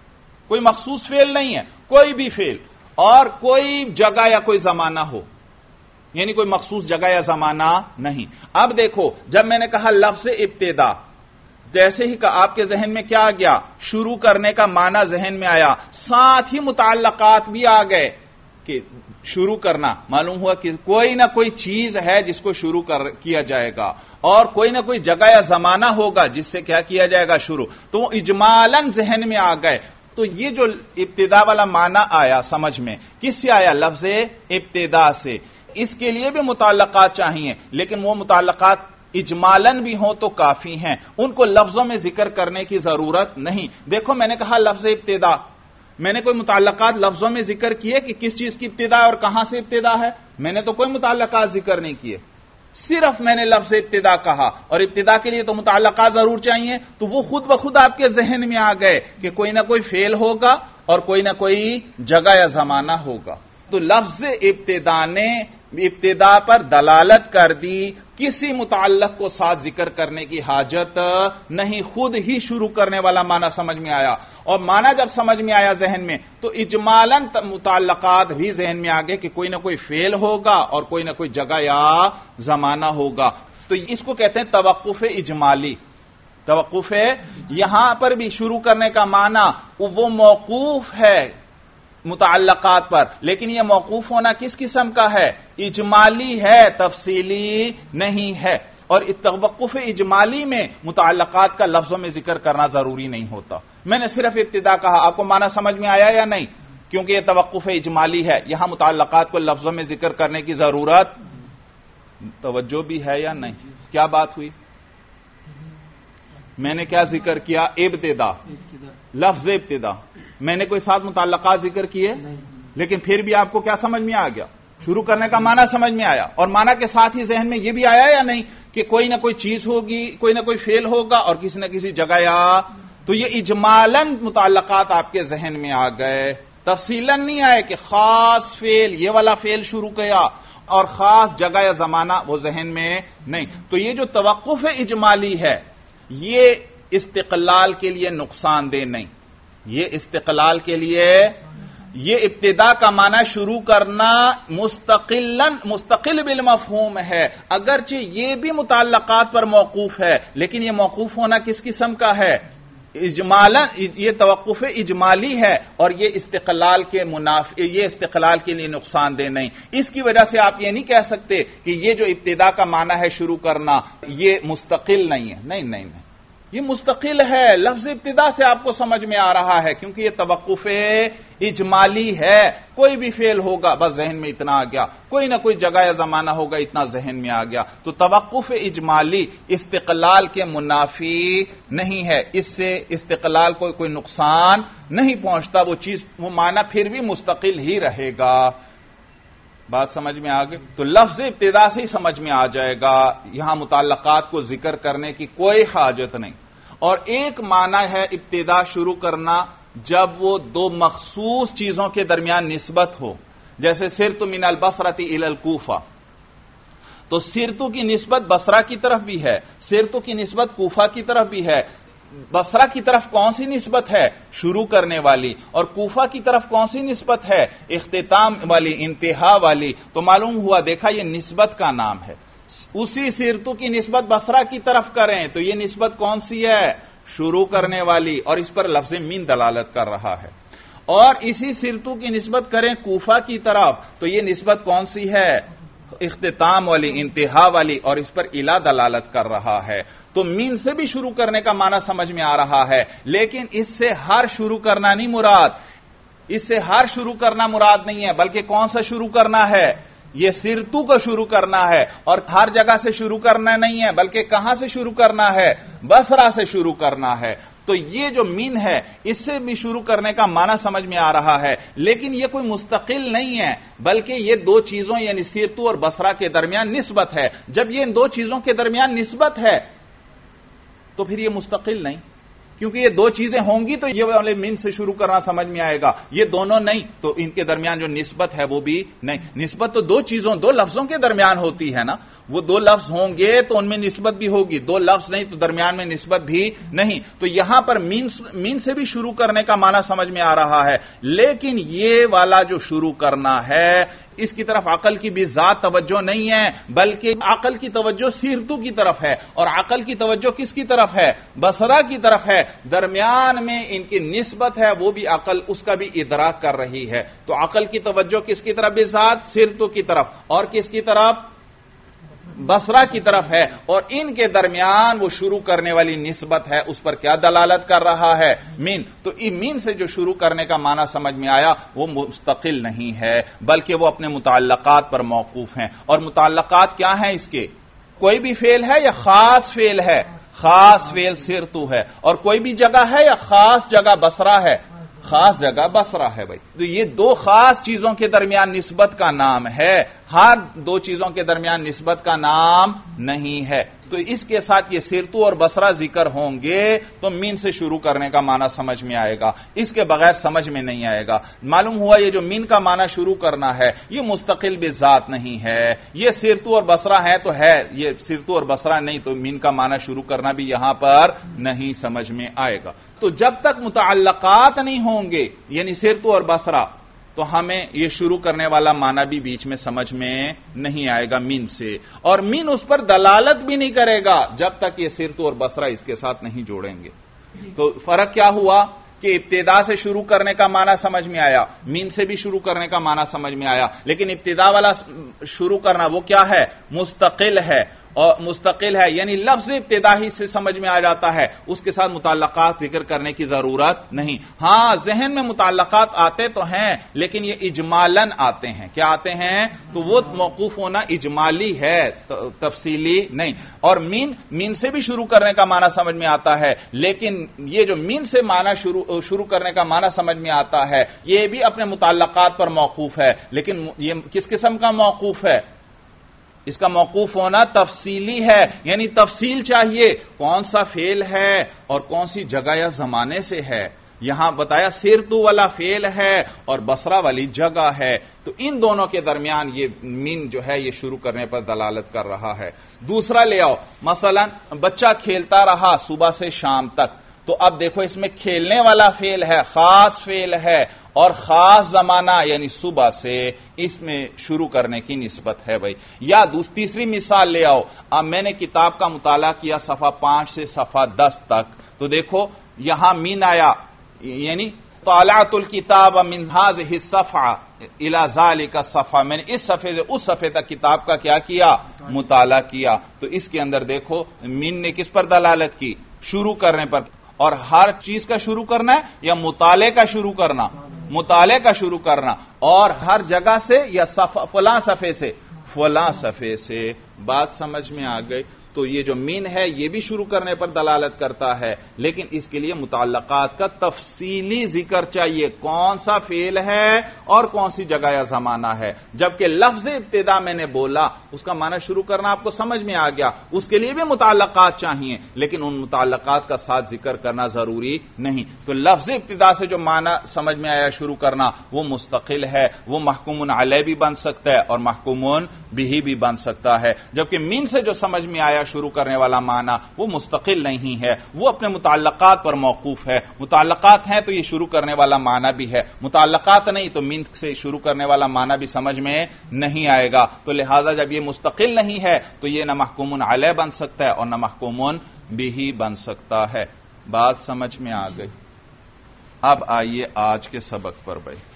کوئی مخصوص فعل نہیں ہے، کوئی بھی فعل اور کوئی جگہ یا کوئی زمانہ ہو، یعنی کوئی مخصوص جگہ یا زمانہ نہیں۔ اب دیکھو، جب میں نے کہا لفظ ابتدا، جیسے ہی آپ کے ذہن میں کیا آ گیا؟ شروع کرنے کا معنی ذہن میں آیا، ساتھ ہی متعلقات بھی آ گئے کہ شروع کرنا، معلوم ہوا کہ کوئی نہ کوئی چیز ہے جس کو شروع کیا جائے گا، اور کوئی نہ کوئی جگہ یا زمانہ ہوگا جس سے کیا کیا جائے گا؟ شروع۔ تو وہ اجمالاً ذہن میں آ گئے۔ تو یہ جو ابتدا والا معنی آیا سمجھ میں، کس سے آیا؟ لفظ ابتدا سے۔ اس کے لیے بھی متعلقات چاہیے، لیکن وہ متعلقات اجمالاً بھی ہوں تو کافی ہیں، ان کو لفظوں میں ذکر کرنے کی ضرورت نہیں۔ دیکھو، میں نے کہا لفظ ابتدا، میں نے کوئی متعلقات لفظوں میں ذکر کیے کہ کس چیز کی ابتدا اور کہاں سے ابتدا ہے؟ میں نے تو کوئی متعلقات ذکر نہیں کیے، صرف میں نے لفظ ابتدا کہا، اور ابتدا کے لیے تو متعلقات ضرور چاہیے، تو وہ خود بخود آپ کے ذہن میں آ گئے کہ کوئی نہ کوئی فعل ہوگا اور کوئی نہ کوئی جگہ یا زمانہ ہوگا۔ تو لفظ ابتدا نے ابتدا پر دلالت کر دی، کسی متعلق کو ساتھ ذکر کرنے کی حاجت نہیں، خود ہی شروع کرنے والا معنی سمجھ میں آیا، اور معنی جب سمجھ میں آیا ذہن میں تو اجمالاً متعلقات بھی ذہن میں آگئے کہ کوئی نہ کوئی فعل ہوگا اور کوئی نہ کوئی جگہ یا زمانہ ہوگا۔ تو اس کو کہتے ہیں توقف اجمالی۔ توقف ہے، یہاں پر بھی شروع کرنے کا معنی وہ موقوف ہے متعلقات پر، لیکن یہ موقوف ہونا کس قسم کا ہے؟ اجمالی ہے، تفصیلی نہیں ہے۔ اور توقف اجمالی میں متعلقات کا لفظوں میں ذکر کرنا ضروری نہیں ہوتا۔ میں نے صرف ابتدا کہا، آپ کو معنی سمجھ میں آیا یا نہیں؟ کیونکہ یہ توقف اجمالی ہے، یہاں متعلقات کو لفظوں میں ذکر کرنے کی ضرورت توجہ بھی ہے یا نہیں؟ کیا بات ہوئی؟ میں نے کیا ذکر کیا؟ ابتدا، لفظ ابتدا۔ میں نے کوئی ساتھ متعلقات ذکر کیے، لیکن پھر بھی آپ کو کیا سمجھ میں آ گیا؟ شروع کرنے کا معنی سمجھ میں آیا، اور معنی کے ساتھ ہی ذہن میں یہ بھی آیا یا نہیں کہ کوئی نہ کوئی چیز ہوگی، کوئی نہ کوئی فعل ہوگا اور کسی نہ کسی جگہ یا، تو یہ اجمالاً متعلقات آپ کے ذہن میں آ گئے، تفصیلاً نہیں آئے کہ خاص فعل، یہ والا فعل شروع کیا اور خاص جگہ یا زمانہ وہ ذہن میں نہیں۔ تو یہ جو توقف اجمالی ہے، یہ استقلال کے لیے نقصان دہ نہیں، یہ استقلال کے لیے، یہ ابتدا کا معنی شروع کرنا مستقل بالمفہوم ہے، اگرچہ یہ بھی متعلقات پر موقوف ہے، لیکن یہ موقوف ہونا کس قسم کا ہے؟ اجمالاً، یہ توقف اجمالی ہے، اور یہ استقلال کے یہ استقلال کے لیے نقصان دہ نہیں۔ اس کی وجہ سے آپ یہ نہیں کہہ سکتے کہ یہ جو ابتدا کا معنی ہے شروع کرنا، یہ مستقل نہیں ہے، نہیں نہیں نہیں، یہ مستقل ہے، لفظ ابتدا سے آپ کو سمجھ میں آ رہا ہے، کیونکہ یہ توقف اجمالی ہے، کوئی بھی فعل ہوگا بس ذہن میں اتنا آ گیا، کوئی نہ کوئی جگہ یا زمانہ ہوگا اتنا ذہن میں آ گیا۔ تو توقف اجمالی استقلال کے منافی نہیں ہے، اس سے استقلال کو کوئی نقصان نہیں پہنچتا، وہ چیز، وہ معنی پھر بھی مستقل ہی رہے گا۔ بات سمجھ میں آ گئی؟ تو لفظ ابتدا سے ہی سمجھ میں آ جائے گا، یہاں متعلقات کو ذکر کرنے کی کوئی حاجت نہیں۔ اور ایک معنی ہے ابتدا شروع کرنا جب وہ دو مخصوص چیزوں کے درمیان نسبت ہو، جیسے سرت من البصرۃ الی الکوفہ، تو سرتو کی نسبت بصرہ کی طرف بھی ہے، سرتو کی نسبت کوفہ کی طرف بھی ہے۔ بصرہ کی طرف کون سی نسبت ہے؟ شروع کرنے والی، اور کوفہ کی طرف کون سی نسبت ہے؟ اختتام والی، انتہا والی۔ تو معلوم ہوا، دیکھا، یہ نسبت کا نام ہے۔ اسی سرتو کی نسبت بصرہ کی طرف کریں تو یہ نسبت کون سی ہے؟ شروع کرنے والی، اور اس پر لفظ من دلالت کر رہا ہے۔ اور اسی سرتو کی نسبت کریں کوفہ کی طرف تو یہ نسبت کون سی ہے؟ اختتام والی، انتہا والی، اور اس پر الا دلالت کر رہا ہے۔ تو من سے بھی شروع کرنے کا معنی سمجھ میں آ رہا ہے، لیکن اس سے ہر شروع کرنا نہیں مراد، اس سے ہر شروع کرنا مراد نہیں ہے، بلکہ کون سا شروع کرنا ہے؟ یہ سرتو کو شروع کرنا ہے، اور ہر جگہ سے شروع کرنا نہیں ہے، بلکہ کہاں سے شروع کرنا ہے؟ بصرہ سے شروع کرنا ہے۔ تو یہ جو من ہے، اس سے بھی شروع کرنے کا معنی سمجھ میں آ رہا ہے، لیکن یہ کوئی مستقل نہیں ہے، بلکہ یہ دو چیزوں یعنی سرتو اور بصرہ کے درمیان نسبت ہے۔ جب یہ ان دو چیزوں کے درمیان نسبت ہے تو پھر یہ مستقل نہیں، کیونکہ یہ دو چیزیں ہوں گی تو یہ والے من سے شروع کرنا سمجھ میں آئے گا، یہ دونوں نہیں تو ان کے درمیان جو نسبت ہے وہ بھی نہیں۔ نسبت تو دو چیزوں، دو لفظوں کے درمیان ہوتی ہے نا، وہ دو لفظ ہوں گے تو ان میں نسبت بھی ہوگی، دو لفظ نہیں تو درمیان میں نسبت بھی نہیں. تو یہاں پر مین سے بھی شروع کرنے کا معنی سمجھ میں آ رہا ہے، لیکن یہ والا جو شروع کرنا ہے اس کی طرف عقل کی بھی ذات توجہ نہیں ہے، بلکہ عقل کی توجہ سیرتو کی طرف ہے، اور عقل کی توجہ کس کی طرف ہے؟ بصرہ کی طرف ہے. درمیان میں ان کی نسبت ہے، وہ بھی عقل اس کا بھی ادراک کر رہی ہے. تو عقل کی توجہ کس کی طرف بھی ذات؟ سیرتو کی طرف. اور کس کی طرف؟ بصرہ کی طرف ہے. اور ان کے درمیان وہ شروع کرنے والی نسبت ہے، اس پر کیا دلالت کر رہا ہے؟ مین. تو مین سے جو شروع کرنے کا معنی سمجھ میں آیا وہ مستقل نہیں ہے، بلکہ وہ اپنے متعلقات پر موقوف ہیں. اور متعلقات کیا ہیں اس کے؟ کوئی بھی فعل ہے یا خاص فعل ہے؟ خاص فعل سرتو ہے. اور کوئی بھی جگہ ہے یا خاص جگہ بصرہ ہے؟ خاص جگہ بصرہ ہے بھائی. تو یہ دو خاص چیزوں کے درمیان نسبت کا نام ہے، ہر دو چیزوں کے درمیان نسبت کا نام نہیں ہے. تو اس کے ساتھ یہ سرتو اور بصرہ ذکر ہوں گے تو مین سے شروع کرنے کا معنی سمجھ میں آئے گا، اس کے بغیر سمجھ میں نہیں آئے گا. معلوم ہوا یہ جو مین کا معنی شروع کرنا ہے یہ مستقل بذات نہیں ہے، یہ سرتو اور بصرہ ہے تو ہے، یہ سرتو اور بصرہ نہیں تو مین کا معنی شروع کرنا بھی یہاں پر نہیں سمجھ میں آئے گا. تو جب تک متعلقات نہیں ہوں گے یعنی سرتو اور بصرہ تو ہمیں یہ شروع کرنے والا معنی بھی بیچ میں سمجھ میں نہیں آئے گا مین سے، اور مین اس پر دلالت بھی نہیں کرے گا جب تک یہ سرتو اور بصرہ اس کے ساتھ نہیں جوڑیں گے. تو فرق کیا ہوا کہ ابتدا سے شروع کرنے کا معنی سمجھ میں آیا، مین سے بھی شروع کرنے کا معنی سمجھ میں آیا، لیکن ابتدا والا شروع کرنا وہ کیا ہے؟ مستقل ہے. اور مستقل ہے یعنی لفظ ابتدا ہی سے سمجھ میں آ جاتا ہے، اس کے ساتھ متعلقات ذکر کرنے کی ضرورت نہیں. ہاں ذہن میں متعلقات آتے تو ہیں لیکن یہ اجمالاً آتے ہیں. کیا آتے ہیں؟ تو وہ موقوف ہونا اجمالی ہے، تفصیلی نہیں. اور مین سے بھی شروع کرنے کا معنی سمجھ میں آتا ہے، لیکن یہ جو مین سے معنی شروع کرنے کا معنی سمجھ میں آتا ہے یہ بھی اپنے متعلقات پر موقوف ہے، لیکن یہ کس قسم کا موقوف ہے؟ اس کا موقوف ہونا تفصیلی ہے، یعنی تفصیل چاہیے کون سا فعل ہے اور کون سی جگہ یا زمانے سے ہے. یہاں بتایا سرتو والا فعل ہے اور بصرہ والی جگہ ہے، تو ان دونوں کے درمیان یہ مین جو ہے یہ شروع کرنے پر دلالت کر رہا ہے. دوسرا لے آؤ، مثلا بچہ کھیلتا رہا صبح سے شام تک، تو اب دیکھو اس میں کھیلنے والا فعل ہے، خاص فعل ہے، اور خاص زمانہ یعنی صبح سے اس میں شروع کرنے کی نسبت ہے بھائی. یا تیسری مثال لے آؤ، اب میں نے کتاب کا مطالعہ کیا صفحہ 5 سے صفحہ 10 تک، تو دیکھو یہاں مین آیا، یعنی طالعت الکتاب من هذه الصفحہ الى ذلك الصفحہ، میں نے اس صفحے سے اس صفحے تک کتاب کا کیا کیا؟ مطالعہ کیا. تو اس کے اندر دیکھو مین نے کس پر دلالت کی؟ شروع کرنے پر. اور ہر چیز کا شروع کرنا ہے یا مطالعے کا شروع کرنا؟ مطالعے کا شروع کرنا. اور ہر جگہ سے یا فلاں صفحے سے؟ فلاں صفحے سے. بات سمجھ میں آ گئی؟ تو یہ جو مین ہے یہ بھی شروع کرنے پر دلالت کرتا ہے، لیکن اس کے لیے متعلقات کا تفصیلی ذکر چاہیے، کون سا فعل ہے اور کون سی جگہ یا زمانہ ہے. جبکہ لفظ ابتدا میں نے بولا اس کا معنی شروع کرنا آپ کو سمجھ میں آ گیا، اس کے لیے بھی متعلقات چاہیے لیکن ان متعلقات کا ساتھ ذکر کرنا ضروری نہیں. تو لفظ ابتدا سے جو معنی سمجھ میں آیا شروع کرنا وہ مستقل ہے، وہ محکوم علیہ بھی بن سکتا ہے اور محکوم بہ بھی بن سکتا ہے. جبکہ مین سے جو سمجھ میں آیا شروع کرنے والا معنی وہ مستقل نہیں ہے، وہ اپنے متعلقات پر موقوف ہے. متعلقات ہیں تو یہ شروع کرنے والا معنی بھی ہے، متعلقات نہیں تو مین سے شروع کرنے والا معنی بھی سمجھ میں نہیں آئے گا. تو لہذا جب یہ مستقل نہیں ہے تو یہ نہ محکوم علیہ بن سکتا ہے اور نہ محکوم بہ بن سکتا ہے. بات سمجھ میں آ گئی؟ اب آئیے آج کے سبق پر بھائی.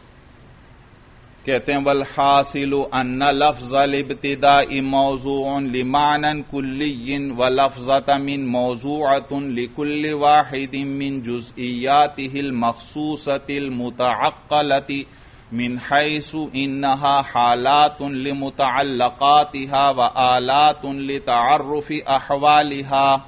کہتے ہیں والحاصل ان لفظ الابتداء موضوع لمعنى كلي ولفظة من موضوعة لكل واحد من جزئياته المخصوصة المتعقلة من حيث انها حالات لمتعلقاتها وآلات لتعرف احوالها.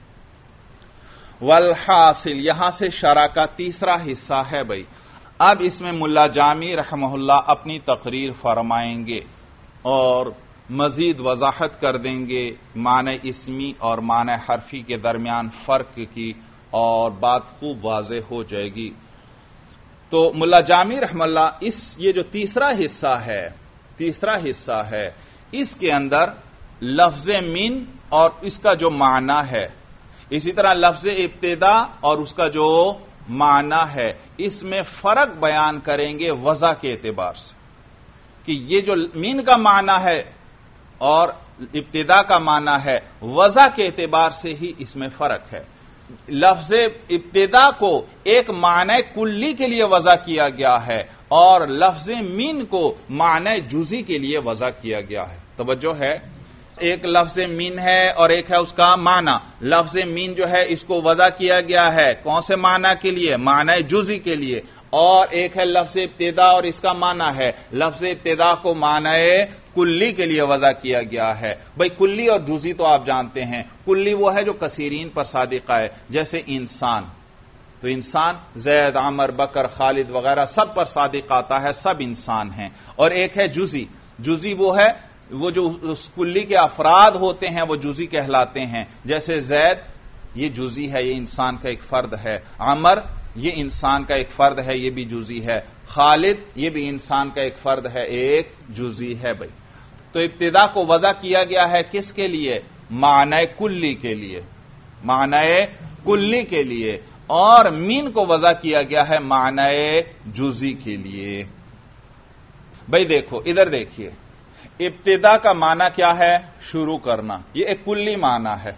والحاصل یہاں سے شرح کا تیسرا حصہ ہے بھائی. اب اس میں ملا جامی رحمہ اللہ اپنی تقریر فرمائیں گے اور مزید وضاحت کر دیں گے معنی اسمی اور معنی حرفی کے درمیان فرق کی، اور بات خوب واضح ہو جائے گی. تو ملا جامی رحمہ اللہ یہ جو تیسرا حصہ ہے اس کے اندر لفظ من اور اس کا جو معنی ہے، اسی طرح لفظ ابتدا اور اس کا جو معنی ہے، اس میں فرق بیان کریں گے وضع کے اعتبار سے کہ یہ جو من کا معنی ہے اور ابتدا کا معنی ہے، وضع کے اعتبار سے ہی اس میں فرق ہے۔ لفظ ابتدا کو ایک معنی کلی کے لیے وضع کیا گیا ہے اور لفظ من کو معنی جزئی کے لیے وضع کیا گیا ہے۔ توجہ ہے، ایک لفظ من ہے اور ایک ہے اس کا معنی۔ لفظ من جو ہے اس کو وضع کیا گیا ہے کون سے معنی کے لیے؟ معنی جزئی کے لیے۔ اور ایک ہے لفظ ابتدا اور اس کا معنی ہے لفظ ابتدا کو معنی کلی کے لیے وضع کیا گیا ہے۔ بھئی کلی اور جزئی تو آپ جانتے ہیں، کلی وہ ہے جو کثیرین پر صادقہ ہے، جیسے انسان، تو انسان زید، عمر، بکر، خالد وغیرہ سب پر صادق آتا ہے، سب انسان ہیں۔ اور ایک ہے جزئی، جزئی وہ ہے وہ جو اس کلی کے افراد ہوتے ہیں وہ جزئی کہلاتے ہیں، جیسے زید یہ جزئی ہے، یہ انسان کا ایک فرد ہے، عمر یہ انسان کا ایک فرد ہے، یہ بھی جزئی ہے، خالد یہ بھی انسان کا ایک فرد ہے، ایک جزئی ہے۔ بھائی تو ابتدا کو وضع کیا گیا ہے کس کے لیے؟ معنی کلی کے لیے، معنی کلی کے لیے، اور من کو وضع کیا گیا ہے معنی جزئی کے لیے۔ بھائی دیکھو ادھر دیکھیے، ابتدا کا معنی کیا ہے؟ شروع کرنا، یہ ایک کلی معنی ہے،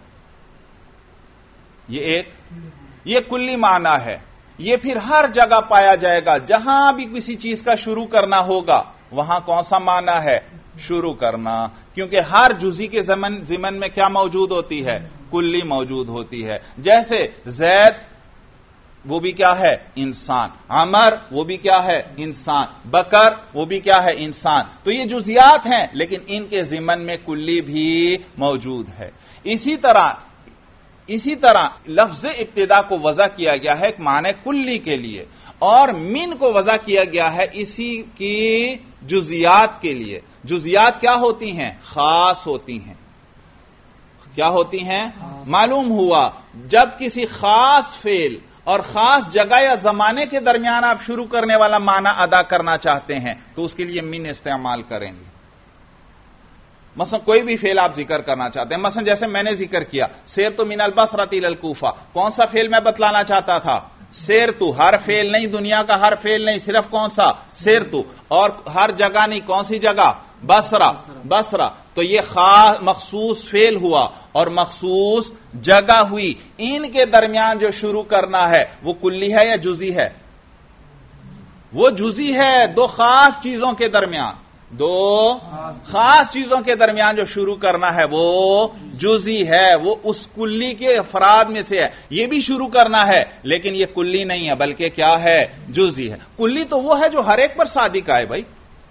یہ کلی معنی ہے، یہ پھر ہر جگہ پایا جائے گا، جہاں بھی کسی چیز کا شروع کرنا ہوگا وہاں کون سا معنی ہے؟ شروع کرنا، کیونکہ ہر جزئی کے ضمن میں کیا موجود ہوتی ہے؟ کلی موجود ہوتی ہے۔ جیسے زید وہ بھی کیا ہے؟ انسان، عمر وہ بھی کیا ہے؟ انسان، بکر وہ بھی کیا ہے؟ انسان۔ تو یہ جزیات ہیں لیکن ان کے ضمن میں کلی بھی موجود ہے۔ اسی طرح لفظ ابتدا کو وضع کیا گیا ہے ایک معنی کلی کے لیے، اور من کو وضع کیا گیا ہے اسی کی جزیات کے لیے۔ جزیات کیا ہوتی ہیں؟ خاص ہوتی ہیں۔ کیا ہوتی ہیں؟ معلوم ہوا جب کسی خاص فعل اور خاص جگہ یا زمانے کے درمیان آپ شروع کرنے والا معنی ادا کرنا چاہتے ہیں تو اس کے لیے من استعمال کریں گے۔ مثلا کوئی بھی فعل آپ ذکر کرنا چاہتے ہیں، مثلا جیسے میں نے ذکر کیا سیرت من البصرہ الی الکوفہ، کون سا فعل میں بتلانا چاہتا تھا؟ سیرت، ہر فعل نہیں، دنیا کا ہر فعل نہیں، صرف کون سا؟ سیرت، اور ہر جگہ نہیں، کون سی جگہ؟ بصرہ۔ تو یہ خاص مخصوص فعل ہوا اور مخصوص جگہ ہوئی، ان کے درمیان جو شروع کرنا ہے وہ کلی ہے یا جزئی ہے؟ وہ جزئی ہے، دو خاص چیزوں کے درمیان، کے درمیان جو شروع کرنا ہے وہ جزئی ہے، وہ اس کلی کے افراد میں سے ہے۔ یہ بھی شروع کرنا ہے لیکن یہ کلی نہیں ہے بلکہ کیا ہے؟ جزئی ہے۔ کلی تو وہ ہے جو ہر ایک پر صادق آئے بھائی،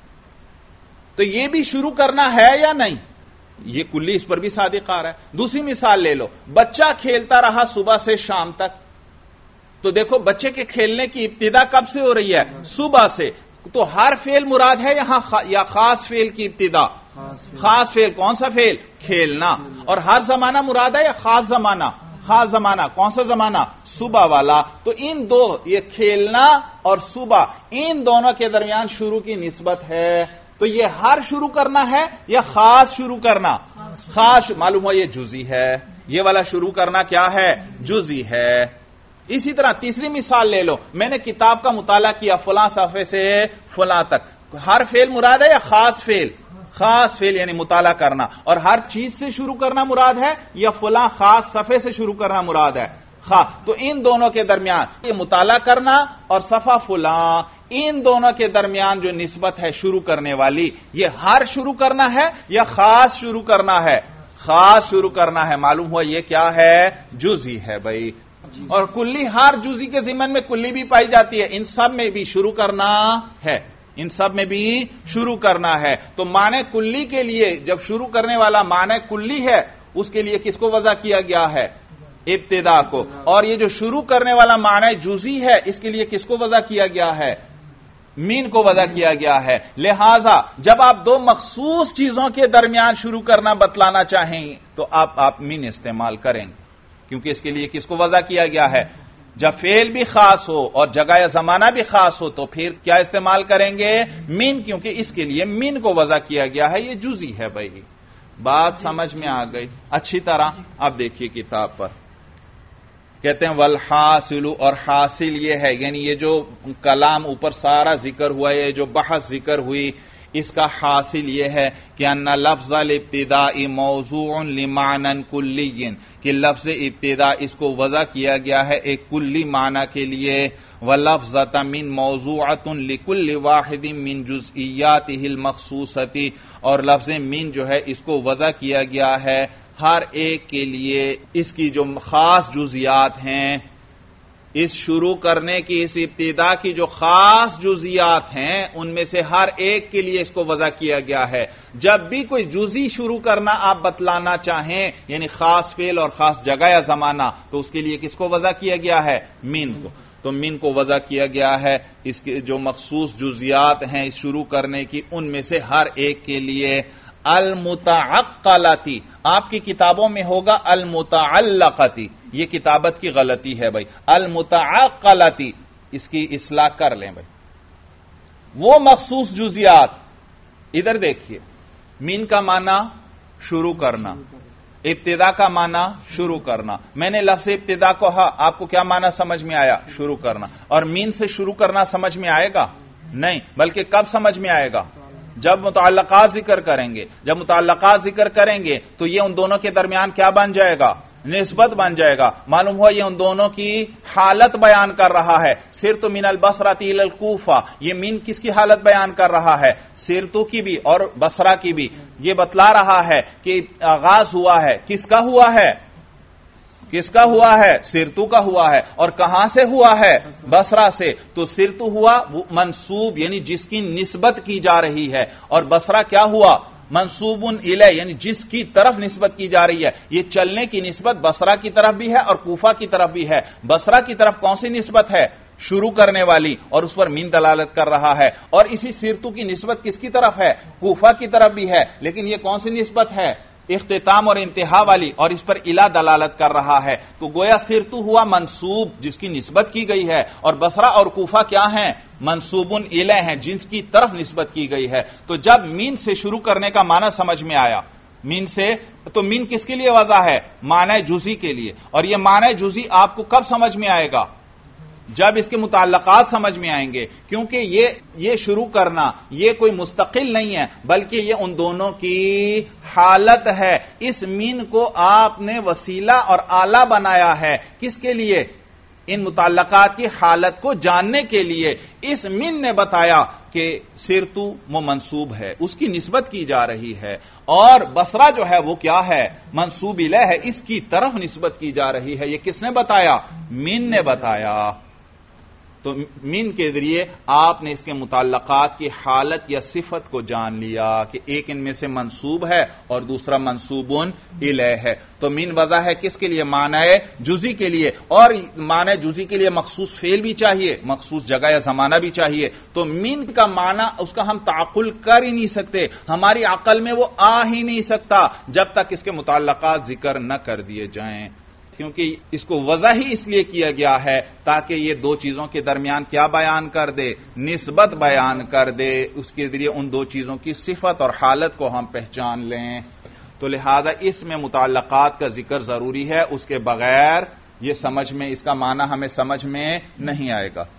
تو یہ بھی شروع کرنا ہے یا نہیں؟ یہ کلی اس پر بھی صادق آ رہا ہے۔ دوسری مثال لے لو، بچہ کھیلتا رہا صبح سے شام تک، تو دیکھو بچے کے کھیلنے کی ابتدا کب سے ہو رہی ہے؟ صبح سے۔ تو ہر فعل مراد ہے یہاں یا خاص فعل کی ابتدا؟ خاص فعل، کون سا فعل؟ کھیلنا۔ اور ہر زمانہ مراد ہے یا خاص زمانہ؟ خاص زمانہ، کون سا زمانہ؟ صبح والا۔ تو ان دو، یہ کھیلنا اور صبح، ان دونوں کے درمیان شروع کی نسبت ہے۔ تو یہ ہر شروع کرنا ہے یا خاص شروع کرنا؟ خاص۔ معلوم ہوا یہ جزئی ہے، یہ والا شروع کرنا کیا ہے؟ جزئی ہے۔ اسی طرح تیسری مثال لے لو، میں نے کتاب کا مطالعہ کیا فلاں صفحے سے فلاں تک، ہر فعل مراد ہے یا خاص فعل؟ خاص فعل یعنی مطالعہ کرنا۔ اور ہر چیز سے شروع کرنا مراد ہے یا فلاں خاص صفحے سے شروع کرنا مراد ہے؟ تو ان دونوں کے درمیان یہ مطالعہ کرنا اور صفحہ فلاں، ان دونوں کے درمیان جو نسبت ہے شروع کرنے والی، یہ ہر شروع کرنا ہے یا خاص شروع کرنا ہے؟ خاص شروع کرنا ہے۔ معلوم ہوا یہ کیا ہے؟ جزئی ہے بھائی۔ اور کلی، ہر جزئی کے ضمن میں کلی بھی پائی جاتی ہے، ان سب میں بھی شروع کرنا ہے، ان سب میں بھی شروع کرنا ہے۔ تو معنی کلی کے لیے جب شروع کرنے والا معنی کلی ہے اس کے لیے کس کو وضع کیا گیا ہے؟ ابتدا کو۔ اور یہ جو شروع کرنے والا معنی جزئی ہے اس کے لیے کس کو وضع کیا گیا ہے؟ من کو وضع کیا گیا ہے۔ لہذا جب آپ دو مخصوص چیزوں کے درمیان شروع کرنا بتلانا چاہیں تو آپ من استعمال کریں گے، کیونکہ اس کے لیے کس کو وضع کیا گیا ہے؟ جب فعل بھی خاص ہو اور جگہ یا زمانہ بھی خاص ہو تو پھر کیا استعمال کریں گے؟ من، کیونکہ اس کے لیے من کو وضع کیا گیا ہے، یہ جزئی ہے بھائی۔ بات سمجھ میں آ گئی اچھی طرح؟ اب دیکھیے کتاب پر کہتے ہیں والحاصل، اور حاصل یہ ہے، یعنی یہ جو کلام اوپر سارا ذکر ہوا ہے، جو بحث ذکر ہوئی، اس کا حاصل یہ ہے کہ ان لفظ الابتداء موضوع لمعنى کلی، کہ لفظ ابتدا اس کو وضع کیا گیا ہے ایک کلی معنی کے لیے، ولفظة من موضوعة لكل واحد من جزئیاته المخصوصة، اور لفظ من جو ہے اس کو وضع کیا گیا ہے ہر ایک کے لیے اس کی جو خاص جزیات ہیں، اس شروع کرنے کی، اس ابتدا کی جو خاص جزیات ہیں ان میں سے ہر ایک کے لیے اس کو وضع کیا گیا ہے۔ جب بھی کوئی جزی شروع کرنا آپ بتلانا چاہیں، یعنی خاص فعل اور خاص جگہ یا زمانہ، تو اس کے لیے کس کو وضع کیا گیا ہے؟ من کو۔ تو من کو وضع کیا گیا ہے اس کے جو مخصوص جزیات ہیں اس شروع کرنے کی، ان میں سے ہر ایک کے لیے۔ المتعقلتی، آپ کی کتابوں میں ہوگا المتعلقتی، یہ کتابت کی غلطی ہے بھائی، المتعقلتی، اس کی اصلاح کر لیں بھائی۔ وہ مخصوص جزیات، ادھر دیکھیے، من کا معنی شروع کرنا، ابتدا کا معنی شروع کرنا۔ میں نے لفظ ابتدا کو آپ کو کیا معنی سمجھ میں آیا؟ شروع کرنا۔ اور من سے شروع کرنا سمجھ میں آئے گا؟ نہیں، بلکہ کب سمجھ میں آئے گا؟ جب متعلقات ذکر کریں گے۔ جب متعلقات ذکر کریں گے تو یہ ان دونوں کے درمیان کیا بن جائے گا؟ نسبت بن جائے گا۔ معلوم ہوا یہ ان دونوں کی حالت بیان کر رہا ہے۔ سرت من البصرہ الی الکوفہ، یہ من کس کی حالت بیان کر رہا ہے؟ سرتو کی بھی اور بصرہ کی بھی۔ یہ بتلا رہا ہے کہ آغاز ہوا ہے، کس کا ہوا ہے؟ کس کا ہوا ہے؟ سرتو کا ہوا ہے۔ اور کہاں سے ہوا ہے؟ بصرہ سے۔ تو سرتو ہوا منصوب، یعنی جس کی نسبت کی جا رہی ہے، اور بصرہ کیا ہوا؟ منصوب الیہ، یعنی جس کی طرف نسبت کی جا رہی ہے۔ یہ چلنے کی نسبت بصرہ کی طرف بھی ہے اور کوفہ کی طرف بھی ہے۔ بصرہ کی طرف کون سی نسبت ہے؟ شروع کرنے والی، اور اس پر من دلالت کر رہا ہے۔ اور اسی سرتو کی نسبت کس کی طرف ہے؟ کوفہ کی طرف بھی ہے، لیکن یہ کون سی نسبت ہے؟ اختتام اور انتہا والی، اور اس پر الا دلالت کر رہا ہے۔ تو گویا سرتو ہوا منصوب جس کی نسبت کی گئی ہے، اور بصرہ اور کوفہ کیا ہیں؟ منصوب الیہ ہیں جن کی طرف نسبت کی گئی ہے۔ تو جب من سے شروع کرنے کا معنی سمجھ میں آیا، من سے، تو من کس کے لیے وضع ہے؟ معنی جزی کے لیے۔ اور یہ معنی جزی آپ کو کب سمجھ میں آئے گا؟ جب اس کے متعلقات سمجھ میں آئیں گے، کیونکہ یہ شروع کرنا یہ کوئی مستقل نہیں ہے، بلکہ یہ ان دونوں کی حالت ہے۔ اس من کو آپ نے وسیلہ اور آلہ بنایا ہے، کس کے لیے؟ ان متعلقات کی حالت کو جاننے کے لیے۔ اس من نے بتایا کہ سرتو وہ منصوب ہے، اس کی نسبت کی جا رہی ہے، اور بصرہ جو ہے وہ کیا ہے؟ منصوب الیہ ہے، اس کی طرف نسبت کی جا رہی ہے۔ یہ کس نے بتایا؟ من نے بتایا۔ تو من کے ذریعے آپ نے اس کے متعلقات کی حالت یا صفت کو جان لیا کہ ایک ان میں سے منصوب ہے اور دوسرا منصوب الیہ ہے۔ تو من وضع ہے کس کے لیے؟ معنی جزی کے لیے، اور معنی جزی کے لیے مخصوص فعل بھی چاہیے، مخصوص جگہ یا زمانہ بھی چاہیے۔ تو من کا معنی اس کا ہم تعقل کر ہی نہیں سکتے، ہماری عقل میں وہ آ ہی نہیں سکتا جب تک اس کے متعلقات ذکر نہ کر دیے جائیں، کیونکہ اس کو وضع ہی اس لیے کیا گیا ہے تاکہ یہ دو چیزوں کے درمیان کیا بیان کر دے؟ نسبت بیان کر دے، اس کے ذریعے ان دو چیزوں کی صفت اور حالت کو ہم پہچان لیں۔ تو لہذا اس میں متعلقات کا ذکر ضروری ہے، اس کے بغیر یہ سمجھ میں، اس کا معنی ہمیں سمجھ میں نہیں آئے گا۔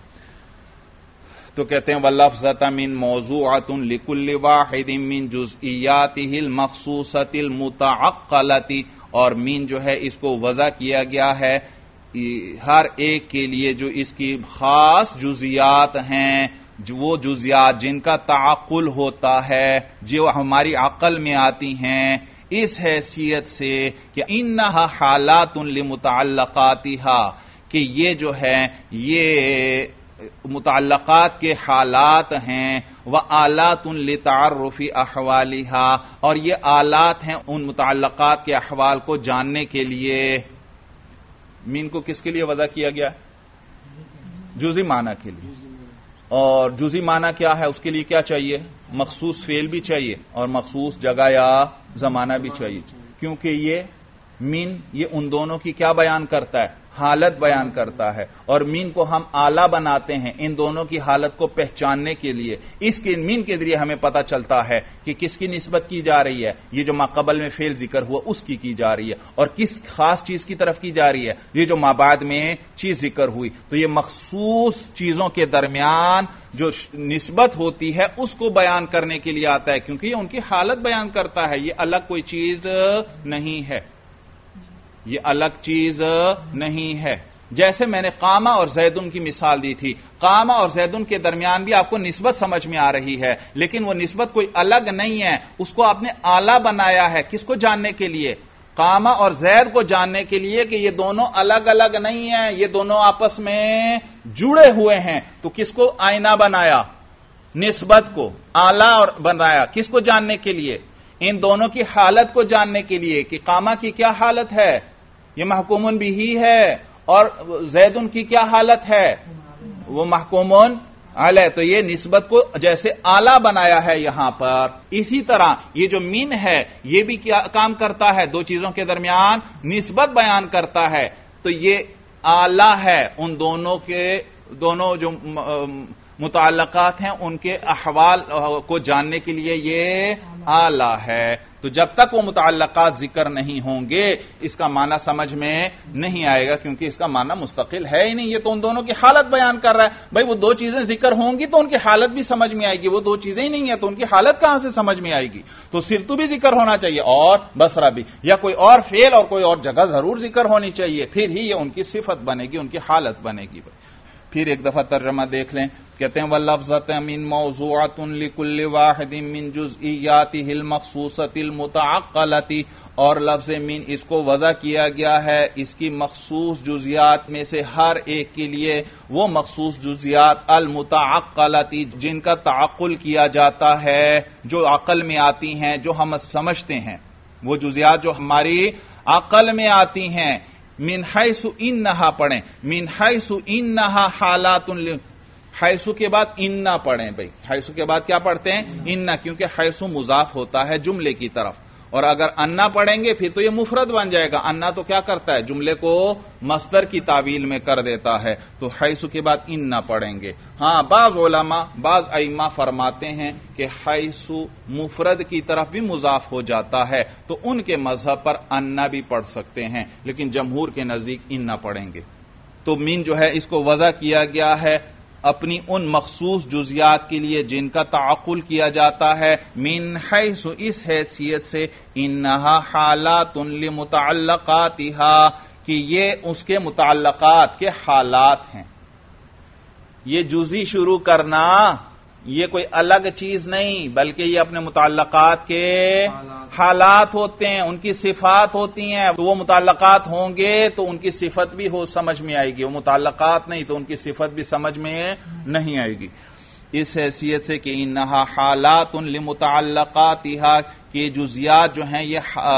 تو کہتے ہیں وَلَفْظَةً مِّن مَوْضُوعَةٌ لِكُلِّ وَاحِدٍ مِّن جُزْئِيَّاتِهِ الْمَخْصُوصَةِ الْمُتَعَقَّلَةِ، اور مین جو ہے اس کو وضع کیا گیا ہے ہر ایک کے لیے جو اس کی خاص جزیات ہیں، وہ جزیات جن کا تعقل ہوتا ہے، جو ہماری عقل میں آتی ہیں، اس حیثیت سے کہ انہا حالات لمتعلقاتہا، کہ یہ جو ہے یہ متعلقات کے حالات ہیں، وآلات لتعرف احوالہا، اور یہ آلات ہیں ان متعلقات کے احوال کو جاننے کے لیے۔ مین کو کس کے لیے وضع کیا گیا؟ جزئی معنی کے لیے، اور جزئی معنی کیا ہے؟ اس کے لیے کیا چاہیے؟ مخصوص فعل بھی چاہیے اور مخصوص جگہ یا زمانہ بھی چاہیے، کیونکہ یہ مین یہ ان دونوں کی کیا بیان کرتا ہے؟ حالت بیان کرتا ہے، اور مین کو ہم آلہ بناتے ہیں ان دونوں کی حالت کو پہچاننے کے لیے۔ اس کے مین کے ذریعے ہمیں پتہ چلتا ہے کہ کس کی نسبت کی جا رہی ہے، یہ جو ماقبل میں فعل ذکر ہوا اس کی جا رہی ہے، اور کس خاص چیز کی طرف کی جا رہی ہے، یہ جو مابعد میں چیز ذکر ہوئی۔ تو یہ مخصوص چیزوں کے درمیان جو نسبت ہوتی ہے اس کو بیان کرنے کے لیے آتا ہے، کیونکہ یہ ان کی حالت بیان کرتا ہے، یہ الگ کوئی چیز نہیں ہے، یہ الگ چیز نہیں ہے۔ جیسے میں نے قامہ اور زیدن کی مثال دی تھی، قامہ اور زیدن کے درمیان بھی آپ کو نسبت سمجھ میں آ رہی ہے، لیکن وہ نسبت کوئی الگ نہیں ہے، اس کو آپ نے آلہ بنایا ہے، کس کو جاننے کے لیے؟ قامہ اور زید کو جاننے کے لیے کہ یہ دونوں الگ الگ نہیں ہیں، یہ دونوں آپس میں جڑے ہوئے ہیں۔ تو کس کو آئینہ بنایا؟ نسبت کو آلہ اور بنایا، کس کو جاننے کے لیے؟ ان دونوں کی حالت کو جاننے کے لیے کہ قامہ کی کیا حالت ہے، یہ محکومن بھی ہے، اور زیدن کی کیا حالت ہے، وہ محکومن علیہ۔ تو یہ نسبت کو جیسے آلہ بنایا ہے یہاں پر، اسی طرح یہ جو مین ہے یہ بھی کیا کام کرتا ہے، دو چیزوں کے درمیان نسبت بیان کرتا ہے۔ تو یہ آلہ ہے ان دونوں کے، دونوں جو متعلقات ہیں ان کے احوال کو جاننے کے لیے یہ آلہ ہے۔ تو جب تک وہ متعلقات ذکر نہیں ہوں گے اس کا معنی سمجھ میں نہیں آئے گا، کیونکہ اس کا معنی مستقل ہے ہی نہیں، یہ تو ان دونوں کی حالت بیان کر رہا ہے۔ بھائی وہ دو چیزیں ذکر ہوں گی تو ان کی حالت بھی سمجھ میں آئے گی، وہ دو چیزیں ہی نہیں ہیں تو ان کی حالت کہاں سے سمجھ میں آئے گی؟ تو صرت بھی ذکر ہونا چاہیے اور بصرہ بھی، یا کوئی اور فعل اور کوئی اور جگہ ضرور ذکر ہونی چاہیے، پھر ہی یہ ان کی صفت بنے گی، ان کی حالت بنے گی۔ پھر ایک دفعہ ترجمہ دیکھ لیں، کہتے ہیں وَاللَّفْظَةَ مِن مَوْضُوعَةٌ لِكُلِّ وَاحِدٍ مِن جُزْئِيَّاتِهِ الْمَخْصُوصَةِ الْمُتَعَقَّلَةِ، اور لفظ من اس کو وضع کیا گیا ہے اس کی مخصوص جزیات میں سے ہر ایک کے لیے، وہ مخصوص جزیات المتعقلتی جن کا تعقل کیا جاتا ہے، جو عقل میں آتی ہیں، جو ہم سمجھتے ہیں، وہ جزیات جو ہماری عقل میں آتی ہیں۔ من حیث انہا پڑھیں، من حیث انہا حالات، حیث کے بعد انہا پڑھیں، بھئی حیث کے بعد کیا پڑھتے ہیں؟ انہا، کیونکہ حیث مضاف ہوتا ہے جملے کی طرف، اور اگر انا پڑھیں گے پھر تو یہ مفرد بن جائے گا۔ انا تو کیا کرتا ہے؟ جملے کو مصدر کی تعویل میں کر دیتا ہے، تو حیث کے بعد اننا پڑھیں گے۔ ہاں بعض علماء، بعض ائمہ فرماتے ہیں کہ حیث مفرد کی طرف بھی مضاف ہو جاتا ہے تو ان کے مذہب پر انا بھی پڑھ سکتے ہیں، لیکن جمہور کے نزدیک اننا پڑھیں گے۔ تو مین جو ہے اس کو وضع کیا گیا ہے اپنی ان مخصوص جزیات کے لیے جن کا تعقل کیا جاتا ہے، من حیث اس حیثیت سے انہا حالات لمتعلقاتہا کہ یہ اس کے متعلقات کے حالات ہیں۔ یہ جزی شروع کرنا یہ کوئی الگ چیز نہیں، بلکہ یہ اپنے متعلقات کے حالات ہوتے ہیں، ان کی صفات ہوتی ہیں۔ تو وہ متعلقات ہوں گے تو ان کی صفت بھی ہو سمجھ میں آئے گی، وہ متعلقات نہیں تو ان کی صفت بھی سمجھ میں نہیں آئے گی۔ اس حیثیت سے کہ انہا حالات لمتعلقاتہا کہ جزیات جو ہیں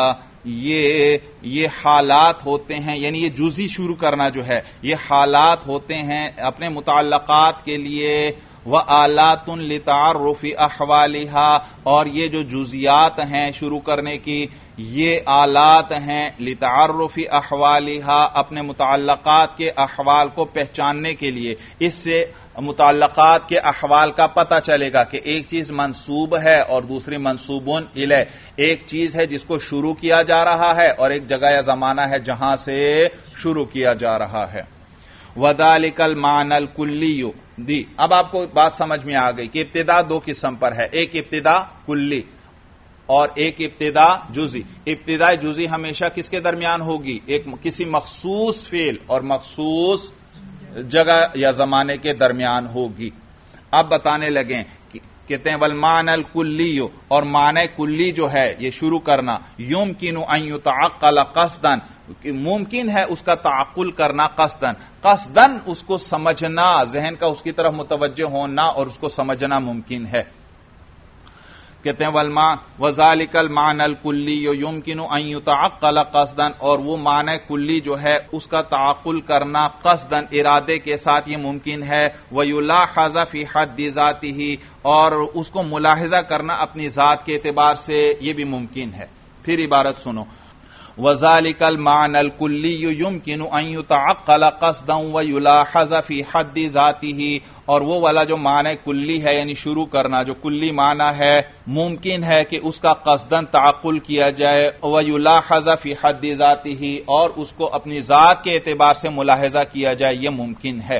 یہ حالات ہوتے ہیں، یعنی یہ جزی شروع کرنا جو ہے یہ حالات ہوتے ہیں اپنے متعلقات کے لیے، وآلات لتعرف احوالہا، اور یہ جو جزیات ہیں شروع کرنے کی یہ آلات ہیں لتعرف احوالہا اپنے متعلقات کے احوال کو پہچاننے کے لیے۔ اس سے متعلقات کے احوال کا پتہ چلے گا کہ ایک چیز منصوب ہے اور دوسری منصوبون الیہ، ایک چیز ہے جس کو شروع کیا جا رہا ہے اور ایک جگہ یا زمانہ ہے جہاں سے شروع کیا جا رہا ہے۔ وَذَلِكَ الْمَعْنَى الْكُلِّيُّ دی، اب آپ کو بات سمجھ میں آ گئی کہ ابتدا دو قسم پر ہے، ایک ابتدا کلی اور ایک ابتدا جزی۔ ابتدا جزی ہمیشہ کس کے درمیان ہوگی؟ ایک کسی مخصوص فعل اور مخصوص جگہ یا زمانے کے درمیان ہوگی۔ اب بتانے لگیں، کہتے ہیں والمعنى الکلی، اور معنی کلی جو ہے یہ شروع کرنا، یمکن ان یتعقل قصدا، ممکن ہے اس کا تعقل کرنا قصدن، قصدن اس کو سمجھنا، ذہن کا اس کی طرف متوجہ ہونا اور اس کو سمجھنا ممکن ہے۔ کہتے ہیں وذالک المعنى الکلی یمکن ان یتعقل قصدا، اور وہ معنی کلی جو ہے اس کا تعقل کرنا قصدا ارادے کے ساتھ یہ ممکن ہے، ویلاحظ فی حد ذاتہ، اور اس کو ملاحظہ کرنا اپنی ذات کے اعتبار سے یہ بھی ممکن ہے۔ پھر عبارت سنو، وذالک المعنى الکلی یمکن ان یتعقل قصدا ویلاحظ فی حد ذاتہ، اور وہ والا جو معنی کلی ہے یعنی شروع کرنا، جو کلی معنی ہے ممکن ہے کہ اس کا قصداً تعقل کیا جائے، ویلاحظ فی حد ذاتہ، اور اس کو اپنی ذات کے اعتبار سے ملاحظہ کیا جائے، یہ ممکن ہے۔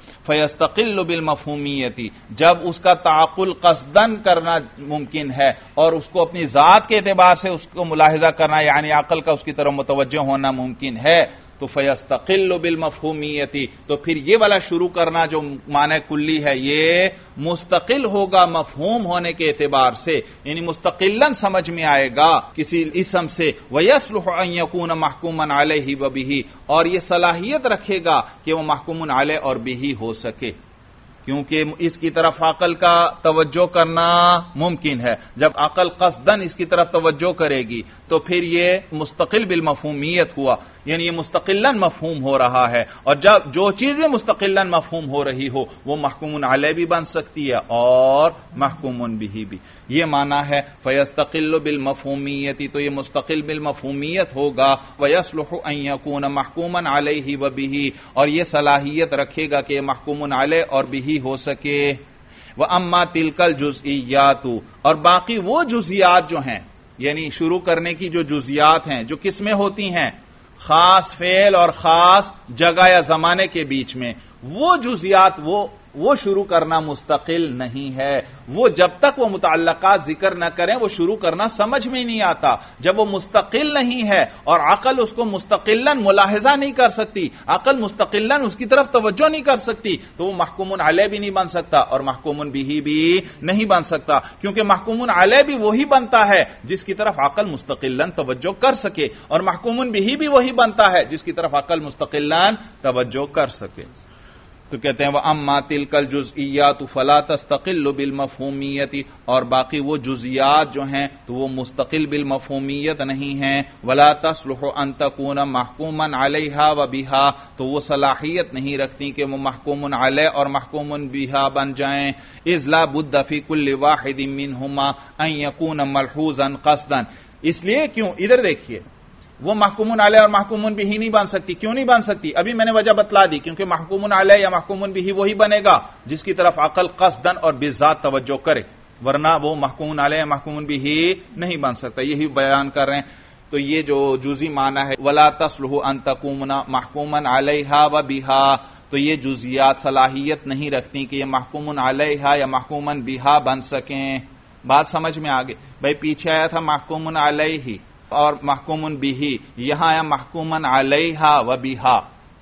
فیستقل بالمفہومیت، جب اس کا تعقل قصداً کرنا ممکن ہے اور اس کو اپنی ذات کے اعتبار سے اس کو ملاحظہ کرنا یعنی عقل کا اس کی طرف متوجہ ہونا ممکن ہے، تو فیستقل بالمفہومیت، تو پھر یہ والا شروع کرنا جو معنی کلی ہے یہ مستقل ہوگا مفہوم ہونے کے اعتبار سے، یعنی مستقلاً سمجھ میں آئے گا کسی اسم سے، وَيَصْلُحُ أَن يَكُونَ مَحْكُومًا عَلَيْهِ وَبِهِ، اور یہ صلاحیت رکھے گا کہ وہ محکوم علیہ اور بِهِ ہو سکے، کیونکہ اس کی طرف عقل کا توجہ کرنا ممکن ہے۔ جب عقل قصداً اس کی طرف توجہ کرے گی تو پھر یہ مستقل بالمفہومیت ہوا، یعنی یہ مستقلاً مفہوم ہو رہا ہے، اور جب جو چیز بھی مستقلاً مفہوم ہو رہی ہو وہ محکوم علیہ بھی بن سکتی ہے اور محکوم بہ بھی، یہ معنی ہے فیستقل بالمفہومیت، تو یہ مستقل بالمفہومیت ہوگا، ویصلح ان یکون محکوما علیہ وبہ، اور یہ صلاحیت رکھے گا کہ یہ محکوم علیہ اور بہ ہو سکے۔ واما تلک الجزئیات، اور باقی وہ جزیات جو ہیں، یعنی شروع کرنے کی جو جزیات ہیں جو کس میں ہوتی ہیں، خاص فعل اور خاص جگہ یا زمانے کے بیچ میں، وہ جزیات وہ شروع کرنا مستقل نہیں ہے، وہ جب تک وہ متعلقات ذکر نہ کریں وہ شروع کرنا سمجھ میں نہیں آتا۔ جب وہ مستقل نہیں ہے اور عقل اس کو مستقلاً ملاحظہ نہیں کر سکتی، عقل مستقلاً اس کی طرف توجہ نہیں کر سکتی، تو وہ محکوم علیہ بھی نہیں بن سکتا اور محکوم بہ بھی نہیں بن سکتا، کیونکہ محکوم علیہ بھی وہی بنتا ہے جس کی طرف عقل مستقلاً توجہ کر سکے، اور محکوم بہ بھی وہی بنتا ہے جس کی طرف عقل مستقلاً توجہ کر سکے۔ تو کہتے ہیں وَأَمَّا تِلْكَ الْجُزْئِيَّاتُ فَلَا تَسْتَقِلُّ بِالْمَفْهُومِيَّةِ، اور باقی وہ جزیات جو ہیں تو وہ مستقل بالمفہومیت نہیں ہیں، وَلَا تَصْلُحُ أَن تَكُونَ مَحْكُومًا عَلَيْهَا وَبِهَا، تو وہ صلاحیت نہیں رکھتی کہ وہ محکوم علیہ اور محکوم بہا بن جائیں، إِذْ لَا بُدَّ فِي كُلِّ وَاحِدٍ مِّنْهُمَا أَن يَكُونَ مَلْحُوظًا قَصْدًا، اس لیے کیوں، ادھر دیکھیے، وہ محکوم علیہ اور محکوم بہ نہیں بن سکتی، کیوں نہیں بن سکتی؟ ابھی میں نے وجہ بتلا دی، کیونکہ محکوم علیہ یا محکوم بہ وہی بنے گا جس کی طرف عقل قصداً اور بذات توجہ کرے، ورنہ وہ محکوم علیہ یا محکوم بہ نہیں بن سکتا، یہی بیان کر رہے ہیں۔ تو یہ جو جزئی معنی ہے ولا تصلح ان تکون محکوما علیہا وبہا، تو یہ جزیات صلاحیت نہیں رکھتی کہ یہ محکوم علیہا یا محکوما بہا بن سکیں۔ بات سمجھ میں آگے؟ بھائی پیچھے آیا تھا محکوم علیہ اور محکوم بہ، یہاں آیا محکوم علیہا وبہا،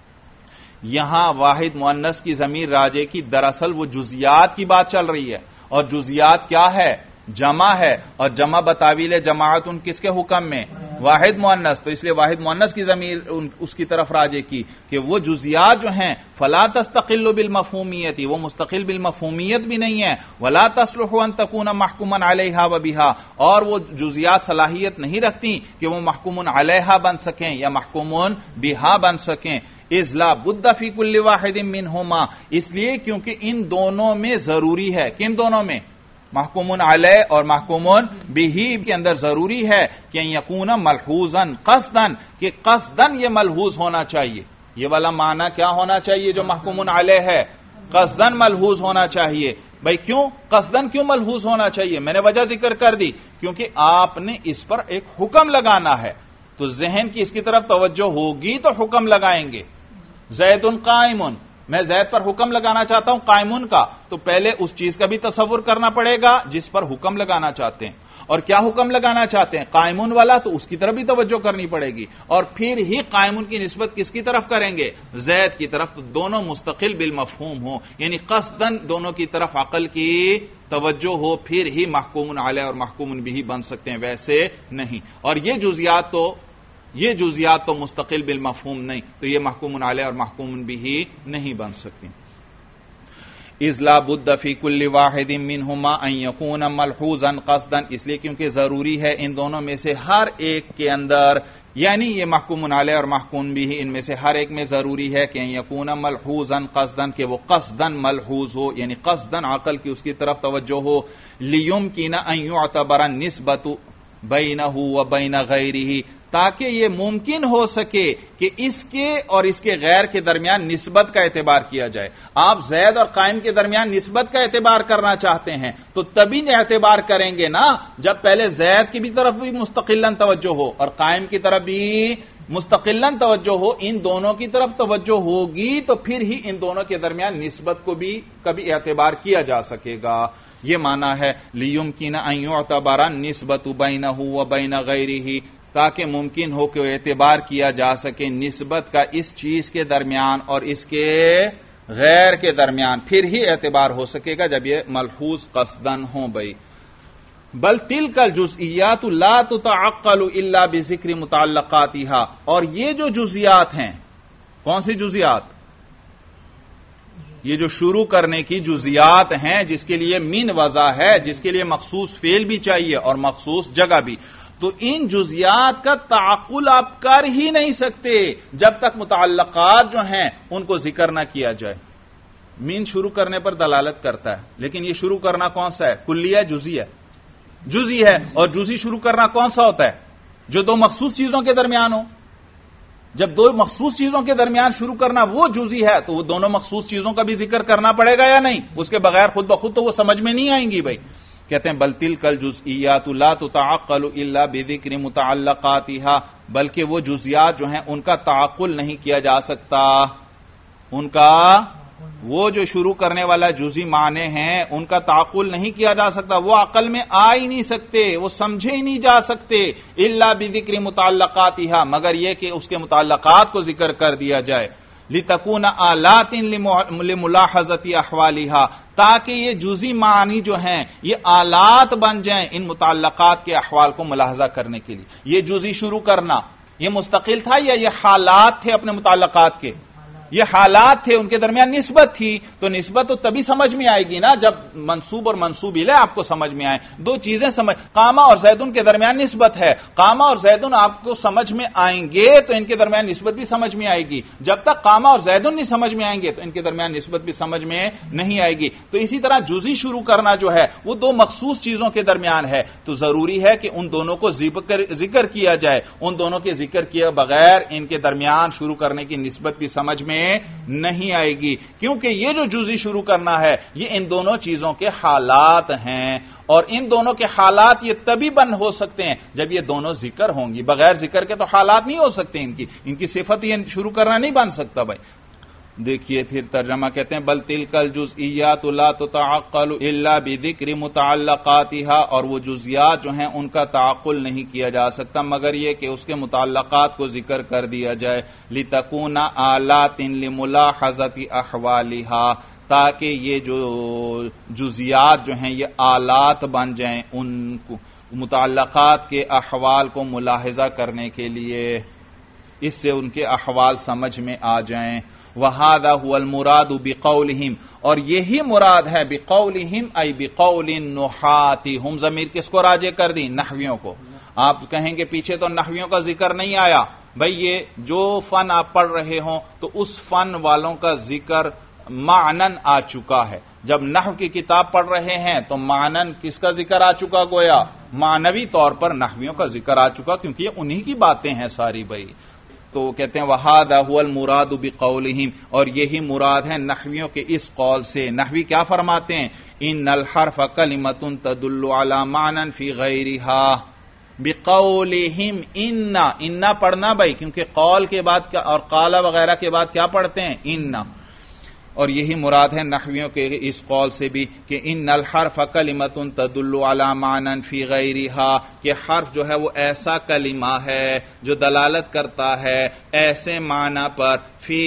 یہاں واحد مؤنث کی ضمیر راجع کی، دراصل وہ جزیات کی بات چل رہی ہے، اور جزیات کیا ہے؟ جمع ہے، اور جمع بتاویل جماعت ان کس کے حکم میں؟ واحد مؤنث، تو اس لیے واحد مؤنث کی ضمیر اس کی طرف راجع کی کہ وہ جزیات جو ہیں فلا تستقل بالمفہومیت، وہ مستقل بالمفہومیت بھی نہیں ہے، ولا تصلح ان تکون محکوما علیہا وبہا، اور وہ جزیات صلاحیت نہیں رکھتی کہ وہ محکوم علیہا بن سکیں یا محکوم بہا بن سکیں، اذ لا بد فی کل واحد منہما، اس لیے کیونکہ ان دونوں میں ضروری ہے، کن دونوں میں؟ محکوم علیہ اور محکوم بہ کے اندر ضروری ہے کہ یکون ملحوظا قصدا، کہ قصدا یہ ملحوظ ہونا چاہیے، یہ والا معنی کیا ہونا چاہیے جو محکوم علیہ ہے؟ قصدا ملحوظ ہونا چاہیے۔ بھائی کیوں قصدا کیوں ملحوظ ہونا چاہیے؟ میں نے وجہ ذکر کر دی، کیونکہ آپ نے اس پر ایک حکم لگانا ہے، تو ذہن کی اس کی طرف توجہ ہوگی تو حکم لگائیں گے۔ زید قائم، میں زید پر حکم لگانا چاہتا ہوں قائمون کا، تو پہلے اس چیز کا بھی تصور کرنا پڑے گا جس پر حکم لگانا چاہتے ہیں، اور کیا حکم لگانا چاہتے ہیں؟ قائمون والا، تو اس کی طرف بھی توجہ کرنی پڑے گی، اور پھر ہی قائمون کی نسبت کس کی طرف کریں گے؟ زید کی طرف، تو دونوں مستقل بالمفہوم ہو، یعنی قصداً دونوں کی طرف عقل کی توجہ ہو، پھر ہی محکوم علیہ اور محکوم بہ بن سکتے ہیں، ویسے نہیں۔ اور یہ جزیات تو مستقل بالمفہوم نہیں، تو یہ محکوم علیہ اور محکوم بہ نہیں بن سکتی۔ اذ لا بد فی کل واحد منہما ان یکون ملحوظا قصدا، اس لیے کیونکہ ضروری ہے ان دونوں میں سے ہر ایک کے اندر، یعنی یہ محکوم علیہ اور محکوم بہ ان میں سے ہر ایک میں ضروری ہے کہ ان یکون ملحوظا قصدا، کہ وہ قصدا ملحوظ ہو، یعنی قصدا عقل کی اس کی طرف توجہ ہو، لیمکن ان یعتبر النسبۃ بینہ و بین غیرہ، تاکہ یہ ممکن ہو سکے کہ اس کے اور اس کے غیر کے درمیان نسبت کا اعتبار کیا جائے۔ آپ زید اور قائم کے درمیان نسبت کا اعتبار کرنا چاہتے ہیں تو تبھی اعتبار کریں گے نا جب پہلے زید کی بھی طرف بھی مستقلاً توجہ ہو اور قائم کی طرف بھی مستقلاً توجہ ہو، ان دونوں کی طرف توجہ ہوگی تو پھر ہی ان دونوں کے درمیان نسبت کو بھی کبھی اعتبار کیا جا سکے گا۔ یہ معنی ہے لیمکن ان یعتبر النسبۃ بینہ و بین غیرہ، تاکہ ممکن ہو کہ اعتبار کیا جا سکے نسبت کا اس چیز کے درمیان اور اس کے غیر کے درمیان، پھر ہی اعتبار ہو سکے گا جب یہ ملحوظ قصدن ہوں۔ بھائی بل تلک الجزئیات لا تتعقل الا بذکر متعلقاتها، اور یہ جو جزئیات ہیں، کون سی جزئیات؟ یہ جو شروع کرنے کی جزئیات ہیں جس کے لیے من وضع ہے، جس کے لیے مخصوص فعل بھی چاہیے اور مخصوص جگہ بھی، تو ان جزئیات کا تعقل آپ کر ہی نہیں سکتے جب تک متعلقات جو ہیں ان کو ذکر نہ کیا جائے۔ من شروع کرنے پر دلالت کرتا ہے، لیکن یہ شروع کرنا کون سا ہے؟ کلی ہے، جزئی ہے؟ جزئی ہے، اور جزئی شروع کرنا کون سا ہوتا ہے؟ جو دو مخصوص چیزوں کے درمیان ہو۔ جب دو مخصوص چیزوں کے درمیان شروع کرنا وہ جزئی ہے تو وہ دونوں مخصوص چیزوں کا بھی ذکر کرنا پڑے گا یا نہیں؟ اس کے بغیر خود بخود تو وہ سمجھ میں نہیں آئیں گی۔ بھائی کہتے ہیں بل تلک الجزئیات لا تتعقل الا بذکر متعلقاتها، بلکہ وہ جزئیات جو ہیں ان کا تعقل نہیں کیا جا سکتا، ان کا وہ جو شروع کرنے والا جزئی معنی ہیں ان کا تعقل نہیں کیا جا سکتا، وہ عقل میں آ ہی نہیں سکتے، وہ سمجھے ہی نہیں جا سکتے الا بذکر متعلقاتها، مگر یہ کہ اس کے متعلقات کو ذکر کر دیا جائے، لتكون آلات لملاحظة احوالها، تاکہ یہ جزئی معنی جو ہیں یہ آلات بن جائیں ان متعلقات کے احوال کو ملاحظہ کرنے کے لیے۔ یہ جزئی شروع کرنا یہ مستقل تھا یا یہ حالات تھے اپنے متعلقات کے؟ یہ حالات تھے، ان کے درمیان نسبت تھی، تو نسبت تو تبھی سمجھ میں آئے گی نا جب منصوب اور منصوب الیہ آپ کو سمجھ میں آئے۔ دو چیزیں سمجھ، قامہ اور زیدن کے درمیان نسبت ہے، قامہ اور زیدن آپ کو سمجھ میں آئیں گے تو ان کے درمیان نسبت بھی سمجھ میں آئے گی، جب تک قامہ اور زیدن نہیں سمجھ میں آئیں گے تو ان کے درمیان نسبت بھی سمجھ میں نہیں آئے گی۔ تو اسی طرح جزئی شروع کرنا جو ہے وہ دو مخصوص چیزوں کے درمیان ہے، تو ضروری ہے کہ ان دونوں کو ذکر کیا جائے، ان دونوں کے ذکر کیے بغیر ان کے درمیان شروع کرنے کی نسبت بھی سمجھ میں نہیں آئے گی، کیونکہ یہ جو جزئی شروع کرنا ہے یہ ان دونوں چیزوں کے حالات ہیں، اور ان دونوں کے حالات یہ تبھی بن ہو سکتے ہیں جب یہ دونوں ذکر ہوں گی، بغیر ذکر کے تو حالات نہیں ہو سکتے، ان کی صفت یہ شروع کرنا نہیں بن سکتا۔ بھائی دیکھیے پھر ترجمہ کہتے ہیں بل تلک الجزئیات لا تتعقل الا بذکر متعلقاتها، اور وہ جزئیات جو ہیں ان کا تعقل نہیں کیا جا سکتا مگر یہ کہ اس کے متعلقات کو ذکر کر دیا جائے، لتكون آلات لملاحظة احوالها، تاکہ یہ جو جزئیات جو ہیں یہ آلات بن جائیں ان متعلقات کے احوال کو ملاحظہ کرنے کے لیے، اس سے ان کے احوال سمجھ میں آ جائیں۔ وَهَذَا هُوَ الْمُرَادُ بِقَوْلِهِمْ، اور یہی مراد ہے بِقَوْلِهِمْ ای بِقَوْلِ النُّحَاةِ، ہم ضمیر کس کو راجع کر دی؟ نحویوں کو۔ آپ کہیں گے پیچھے تو نحویوں کا ذکر نہیں آیا، بھئی یہ جو فن آپ پڑھ رہے ہوں تو اس فن والوں کا ذکر معنن آ چکا ہے، جب نحو کی کتاب پڑھ رہے ہیں تو معنن کس کا ذکر آ چکا؟ گویا معنوی طور پر نحویوں کا ذکر آ چکا، کیونکہ یہ انہی کی باتیں ہیں ساری۔ بھائی تو کہتے ہیں وَهَذَا هُوَ الْمُرَادُ بِقَوْلِهِمْ، اور یہی مراد ہے نحویوں کے اس قول سے۔ نحوی کیا فرماتے ہیں؟ ان الحرف کلمۃ تدل علی معنی فی غیرها بقولہم، ان پڑھنا بھائی، کیونکہ قول کے بعد اور قال وغیرہ کے بعد کیا پڑھتے ہیں؟ ان، اور یہی مراد ہے نحویوں کے اس قول سے بھی کہ ان الحرف کلمۃ تدل علی معنی فی غیرها، کہ حرف جو ہے وہ ایسا کلمہ ہے جو دلالت کرتا ہے ایسے معنی پر فی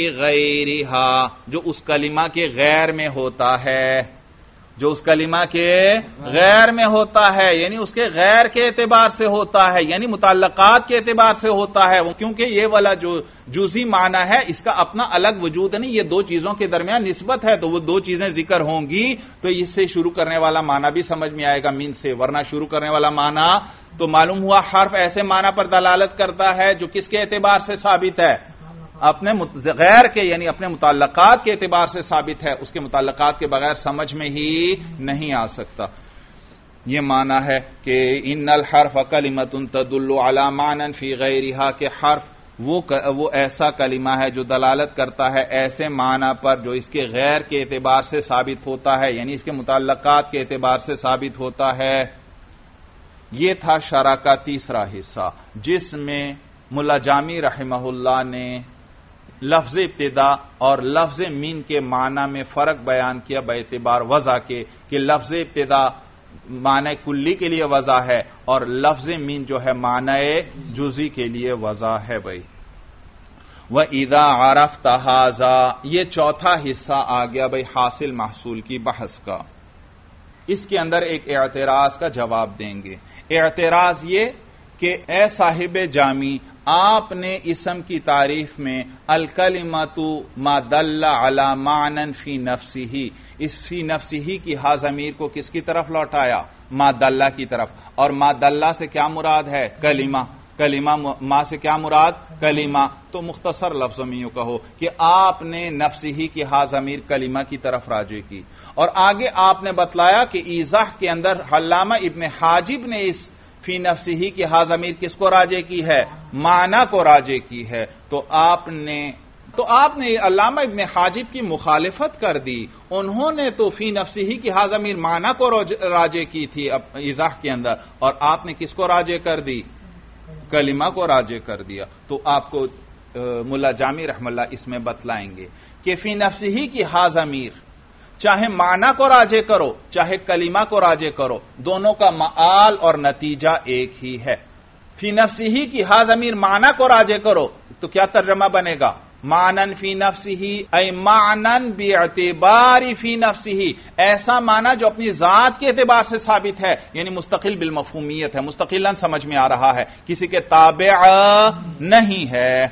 غیرها، جو اس کلمہ کے غیر میں ہوتا ہے، جو اس کلمہ کے غیر میں ہوتا ہے، یعنی اس کے غیر کے اعتبار سے ہوتا ہے، یعنی متعلقات کے اعتبار سے ہوتا ہے، کیونکہ یہ والا جو جزئی معنی ہے اس کا اپنا الگ وجود نہیں، یہ دو چیزوں کے درمیان نسبت ہے، تو وہ دو چیزیں ذکر ہوں گی تو اس سے شروع کرنے والا معنی بھی سمجھ میں آئے گا من سے، ورنہ شروع کرنے والا معنی تو معلوم ہوا حرف ایسے معنی پر دلالت کرتا ہے جو کس کے اعتبار سے ثابت ہے؟ اپنے غیر کے، یعنی اپنے متعلقات کے اعتبار سے ثابت ہے، اس کے متعلقات کے بغیر سمجھ میں ہی نہیں آ سکتا۔ یہ معنی ہے کہ ان الحرف کلمۃ تدل علی معنی فی غیرہا، کہ حرف وہ ایسا کلمہ ہے جو دلالت کرتا ہے ایسے معنی پر جو اس کے غیر کے اعتبار سے ثابت ہوتا ہے، یعنی اس کے متعلقات کے اعتبار سے ثابت ہوتا ہے۔ یہ تھا شرح کا تیسرا حصہ، جس میں ملا جامی رحمہ اللہ نے لفظ ابتدا اور لفظ من کے معنی میں فرق بیان کیا باعتبار وضع کے، کہ لفظ ابتدا معنی کلی کے لیے وضع ہے اور لفظ من جو ہے معنی جزئی کے لیے وضع ہے۔ بھائی وَإِذَا عَرَفْتَ هَذَا، یہ چوتھا حصہ آ گیا بھائی حاصل محصول کی بحث کا۔ اس کے اندر ایک اعتراض کا جواب دیں گے۔ اعتراض یہ کہ اے صاحب جامی، آپ نے اسم کی تعریف میں الکلمۃ ما دل علی معنی فی نفسہ، اس فی نفسہ کی ہا ضمیر کو کس کی طرف لوٹایا؟ ما دلہ کی طرف، اور ما دلہ سے کیا مراد ہے؟ کلمہ۔ کلمہ ما سے کیا مراد؟ کلمہ۔ تو مختصر لفظوں میں یوں کہو کہ آپ نے نفسہ کی ہا ضمیر کلمہ کی طرف راجع کی، اور آگے آپ نے بتلایا کہ ایضاح کے اندر علامہ ابن حاجب نے اس فی نفسہ کی ہا ضمیر کس کو راجع کی ہے؟ معنی کو راجع کی ہے۔ تو آپ نے علامہ ابن حاجب کی مخالفت کر دی، انہوں نے تو فی نفسہ کی ہا ضمیر معنی کو راجع کی تھی ایضاح کے اندر، اور آپ نے کس کو راجع کر دی؟ کلمہ کو راجع کر دیا۔ تو آپ کو ملا جامی رحمہ اللہ اس میں بتلائیں گے کہ فی نفسہ کی ہا ضمیر چاہے معنی کو راجع کرو چاہے کلمہ کو راجع کرو، دونوں کا مآل اور نتیجہ ایک ہی ہے۔ فی نفسہ کی ہا ضمیر معنی کو راجع کرو تو کیا ترجمہ بنے گا؟ معنن فی نفسہ، ای معنن باعتبار فی نفسہ، ایسا معنی جو اپنی ذات کے اعتبار سے ثابت ہے، یعنی مستقل بالمفہومیت ہے، مستقلاً سمجھ میں آ رہا ہے، کسی کے تابع نہیں ہے۔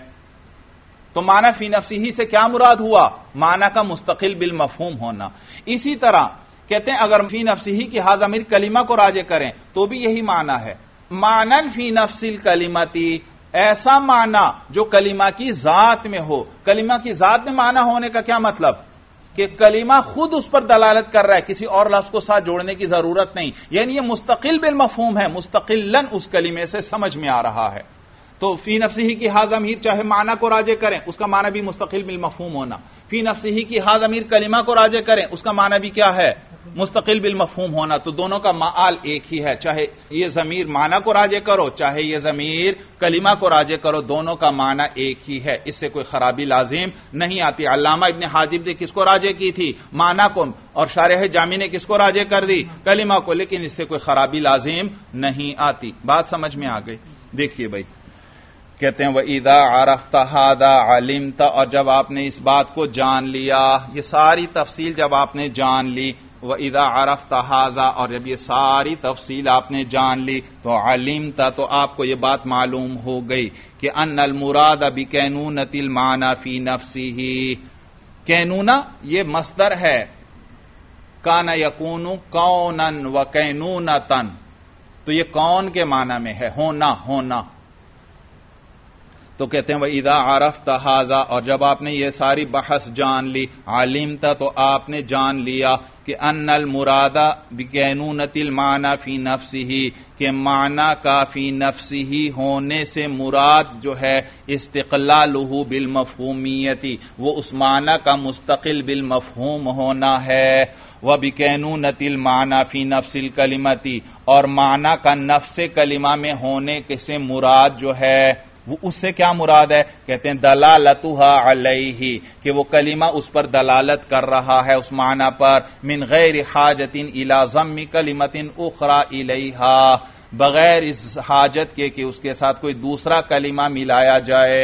تو معنی فی نفسہ سے کیا مراد ہوا؟ معنی کا مستقل بالمفہوم ہونا۔ اسی طرح کہتے ہیں اگر فی نفسہ کی ہا ضمیر کلمہ کو راجع کریں تو بھی یہی معنی ہے، معنن فی نفس الکلمتی، ایسا معنی جو کلمہ کی ذات میں ہو۔ کلمہ کی ذات میں معنی ہونے کا کیا مطلب؟ کہ کلمہ خود اس پر دلالت کر رہا ہے، کسی اور لفظ کو ساتھ جوڑنے کی ضرورت نہیں، یعنی یہ مستقل بالمفہوم ہے، مستقلاً اس کلمے سے سمجھ میں آ رہا ہے۔ تو فی نفسہ کی ہا ضمیر چاہے معنی کو راجع کریں اس کا معنی بھی مستقل بالمفہوم ہونا، فی نفسہ کی ہا ضمیر کلمہ کو راجع کریں اس کا معنی بھی کیا ہے؟ مستقل بالمفہوم ہونا۔ تو دونوں کا مآل ایک ہی ہے، چاہے یہ ضمیر معنی کو راجع کرو چاہے یہ ضمیر کلمہ کو راجع کرو، دونوں کا معنی ایک ہی ہے، اس سے کوئی خرابی لازم نہیں آتی۔ علامہ ابن حاجب نے کس کو راجع کی تھی؟ معنی کو، اور شارح جامی نے کس کو راجع کر دی؟ کلمہ کو، لیکن اس سے کوئی خرابی لازم نہیں آتی۔ بات سمجھ میں آ گئی؟ دیکھیے بھائی کہتے ہیں وَإِذَا عَرَفْتَ هَذَا عَلِمْتَ، اور جب آپ نے اس بات کو جان لیا، یہ ساری تفصیل جب آپ نے جان لی، وَإِذَا عَرَفْتَ هَذَا، اور جب یہ ساری تفصیل آپ نے جان لی تو علمت، تو آپ کو یہ بات معلوم ہو گئی کہ ان المراد بکینونۃ المعنی فی نفسہ، کینونہ یہ مصدر ہے، کان یکون کونا وکینونۃ، تو یہ کون کے معنی میں ہے؟ ہونا۔ تو کہتے ہیں وَإِذَا عَرَفْتَ هَذَا، اور جب آپ نے یہ ساری بحث جان لی، علمت، تو آپ نے جان لیا کہ ان المراد بکینونۃ المعنی فی نفسہ، کہ معنی کا فی نفسہ ہونے سے مراد جو ہے استقلالہ بالمفہومیت، وہ اس معنی کا مستقل بالمفہوم ہونا ہے، وبکینونۃ المعنی فی نفس الکلمۃ، اور معنی کا نفس کلمہ میں ہونے سے مراد جو ہے وہ اس سے کیا مراد ہے؟ کہتے ہیں دلالتها علیہ، کہ وہ کلمہ اس پر دلالت کر رہا ہے اس معنی پر، من غیر حاجت الی ضم کلمۃ اخری الیہا، بغیر اس حاجت کے کہ اس کے ساتھ کوئی دوسرا کلمہ ملایا جائے۔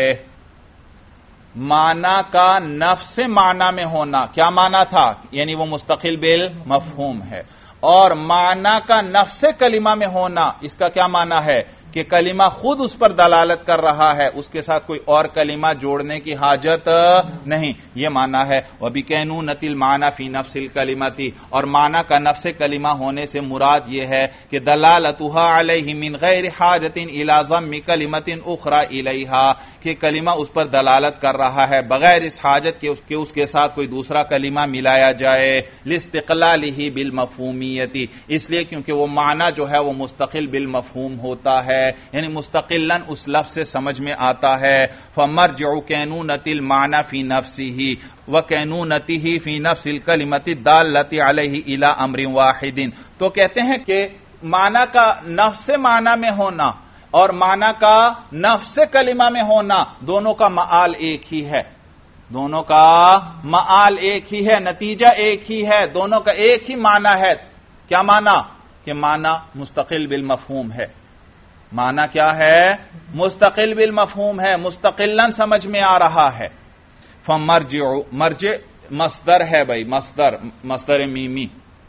معنی کا نفس معنی میں ہونا کیا معنی تھا؟ یعنی وہ مستقل بالمفہوم ہے، اور معنی کا نفس کلمہ میں ہونا اس کا کیا معنی ہے؟ کہ کلمہ خود اس پر دلالت کر رہا ہے، اس کے ساتھ کوئی اور کلمہ جوڑنے کی حاجت نہیں، یہ معنی ہے۔ وَبِكَيْنُونَةِ الْمَعْنَى فِي نَفْسِ الْكَلِمَةِ، اور معنی کا نفس کلمہ ہونے سے مراد یہ ہے کہ دلالتها علیہ من غیر حاجت الی ضم کلمۃ اخرى الیہا، کہ کلمہ اس پر دلالت کر رہا ہے بغیر اس حاجت کے اس کے ساتھ کوئی دوسرا کلمہ ملایا جائے، لاستقلالہ بالمفہومیت، اس لیے کیونکہ وہ معنی جو ہے وہ مستقل بالمفہوم ہوتا ہے، یعنی مستقلاً اس لفظ سے سمجھ میں آتا ہے۔ فمرجع کینونۃ المعنی فی نفسہ وکینونتہ فی نفس الکلمۃ الدالۃ علیہ الی امر واحد، تو کہتے ہیں کہ معنی کا نفس معنی میں ہونا اور معنی کا نفس کلمہ میں ہونا، دونوں کا مآل ایک ہی ہے، دونوں کا مآل ایک ہی ہے، نتیجہ ایک ہی ہے، دونوں کا ایک ہی معنی ہے۔ کیا معنی؟ کہ معنی مستقل بالمفہوم ہے۔ معنی کیا ہے؟ مستقل بالمفہوم ہے، مستقلاً سمجھ میں آ رہا ہے۔ فمرجع، مرجع مصدر ہے بھائی، مصدر میمی۔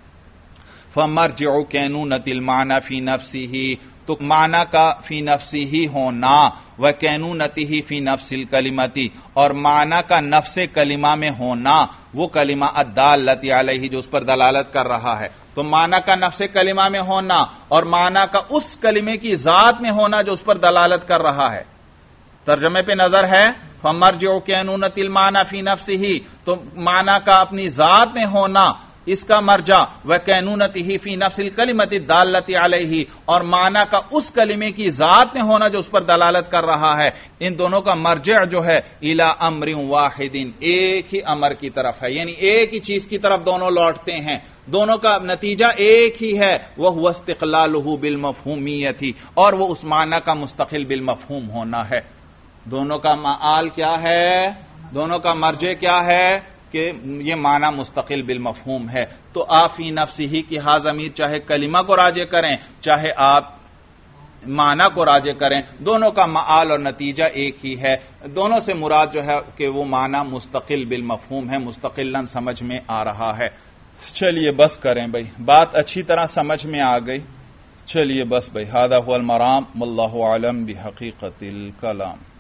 فمرجع کینونۃ المعنی فی نفسہ، تو معنی کا فی نفسہ ہونا، وکینونتہ فی نفس الکلمۃ، اور معنی کا نفس کلمہ میں ہونا، وہ کلمہ الدالۃ علیہ جو اس پر دلالت کر رہا ہے۔ تو معنی کا نفس کلمہ میں ہونا اور معنی کا اس کلمے کی ذات میں ہونا جو اس پر دلالت کر رہا ہے۔ ترجمے پہ نظر ہے، فمرجع کینونۃ المعنی فی نفسہ، تو معنی کا اپنی ذات میں ہونا، اس کا مرجع، وکینونتہ فی نفس الکلمۃ الدالۃ علیہ، اور معنی کا اس کلمے کی ذات میں ہونا جو اس پر دلالت کر رہا ہے، ان دونوں کا مرجع جو ہے الی امر واحد، ایک ہی امر کی طرف ہے، یعنی ایک ہی چیز کی طرف دونوں لوٹتے ہیں، دونوں کا نتیجہ ایک ہی ہے، وہ استقلالہ بالمفہومیت، اور وہ اس معنی کا مستقل بالمفہوم ہونا ہے۔ دونوں کا مآل کیا ہے؟ دونوں کا مرجع کیا ہے؟ کہ یہ معنی مستقل بالمفہوم ہے۔ تو آپ فی نفسہ کی ہا ضمیر چاہے کلمہ کو راجع کریں چاہے آپ معنی کو راجع کریں، دونوں کا مآل اور نتیجہ ایک ہی ہے۔ دونوں سے مراد جو ہے کہ وہ معنی مستقل بالمفہوم ہے، مستقلاً سمجھ میں آ رہا ہے۔ چلیے بس کریں بھائی، بات اچھی طرح سمجھ میں آ گئی، چلیے بس بھائی، ھذا ھو المرام واللہ اعلم بحقیقت الکلام۔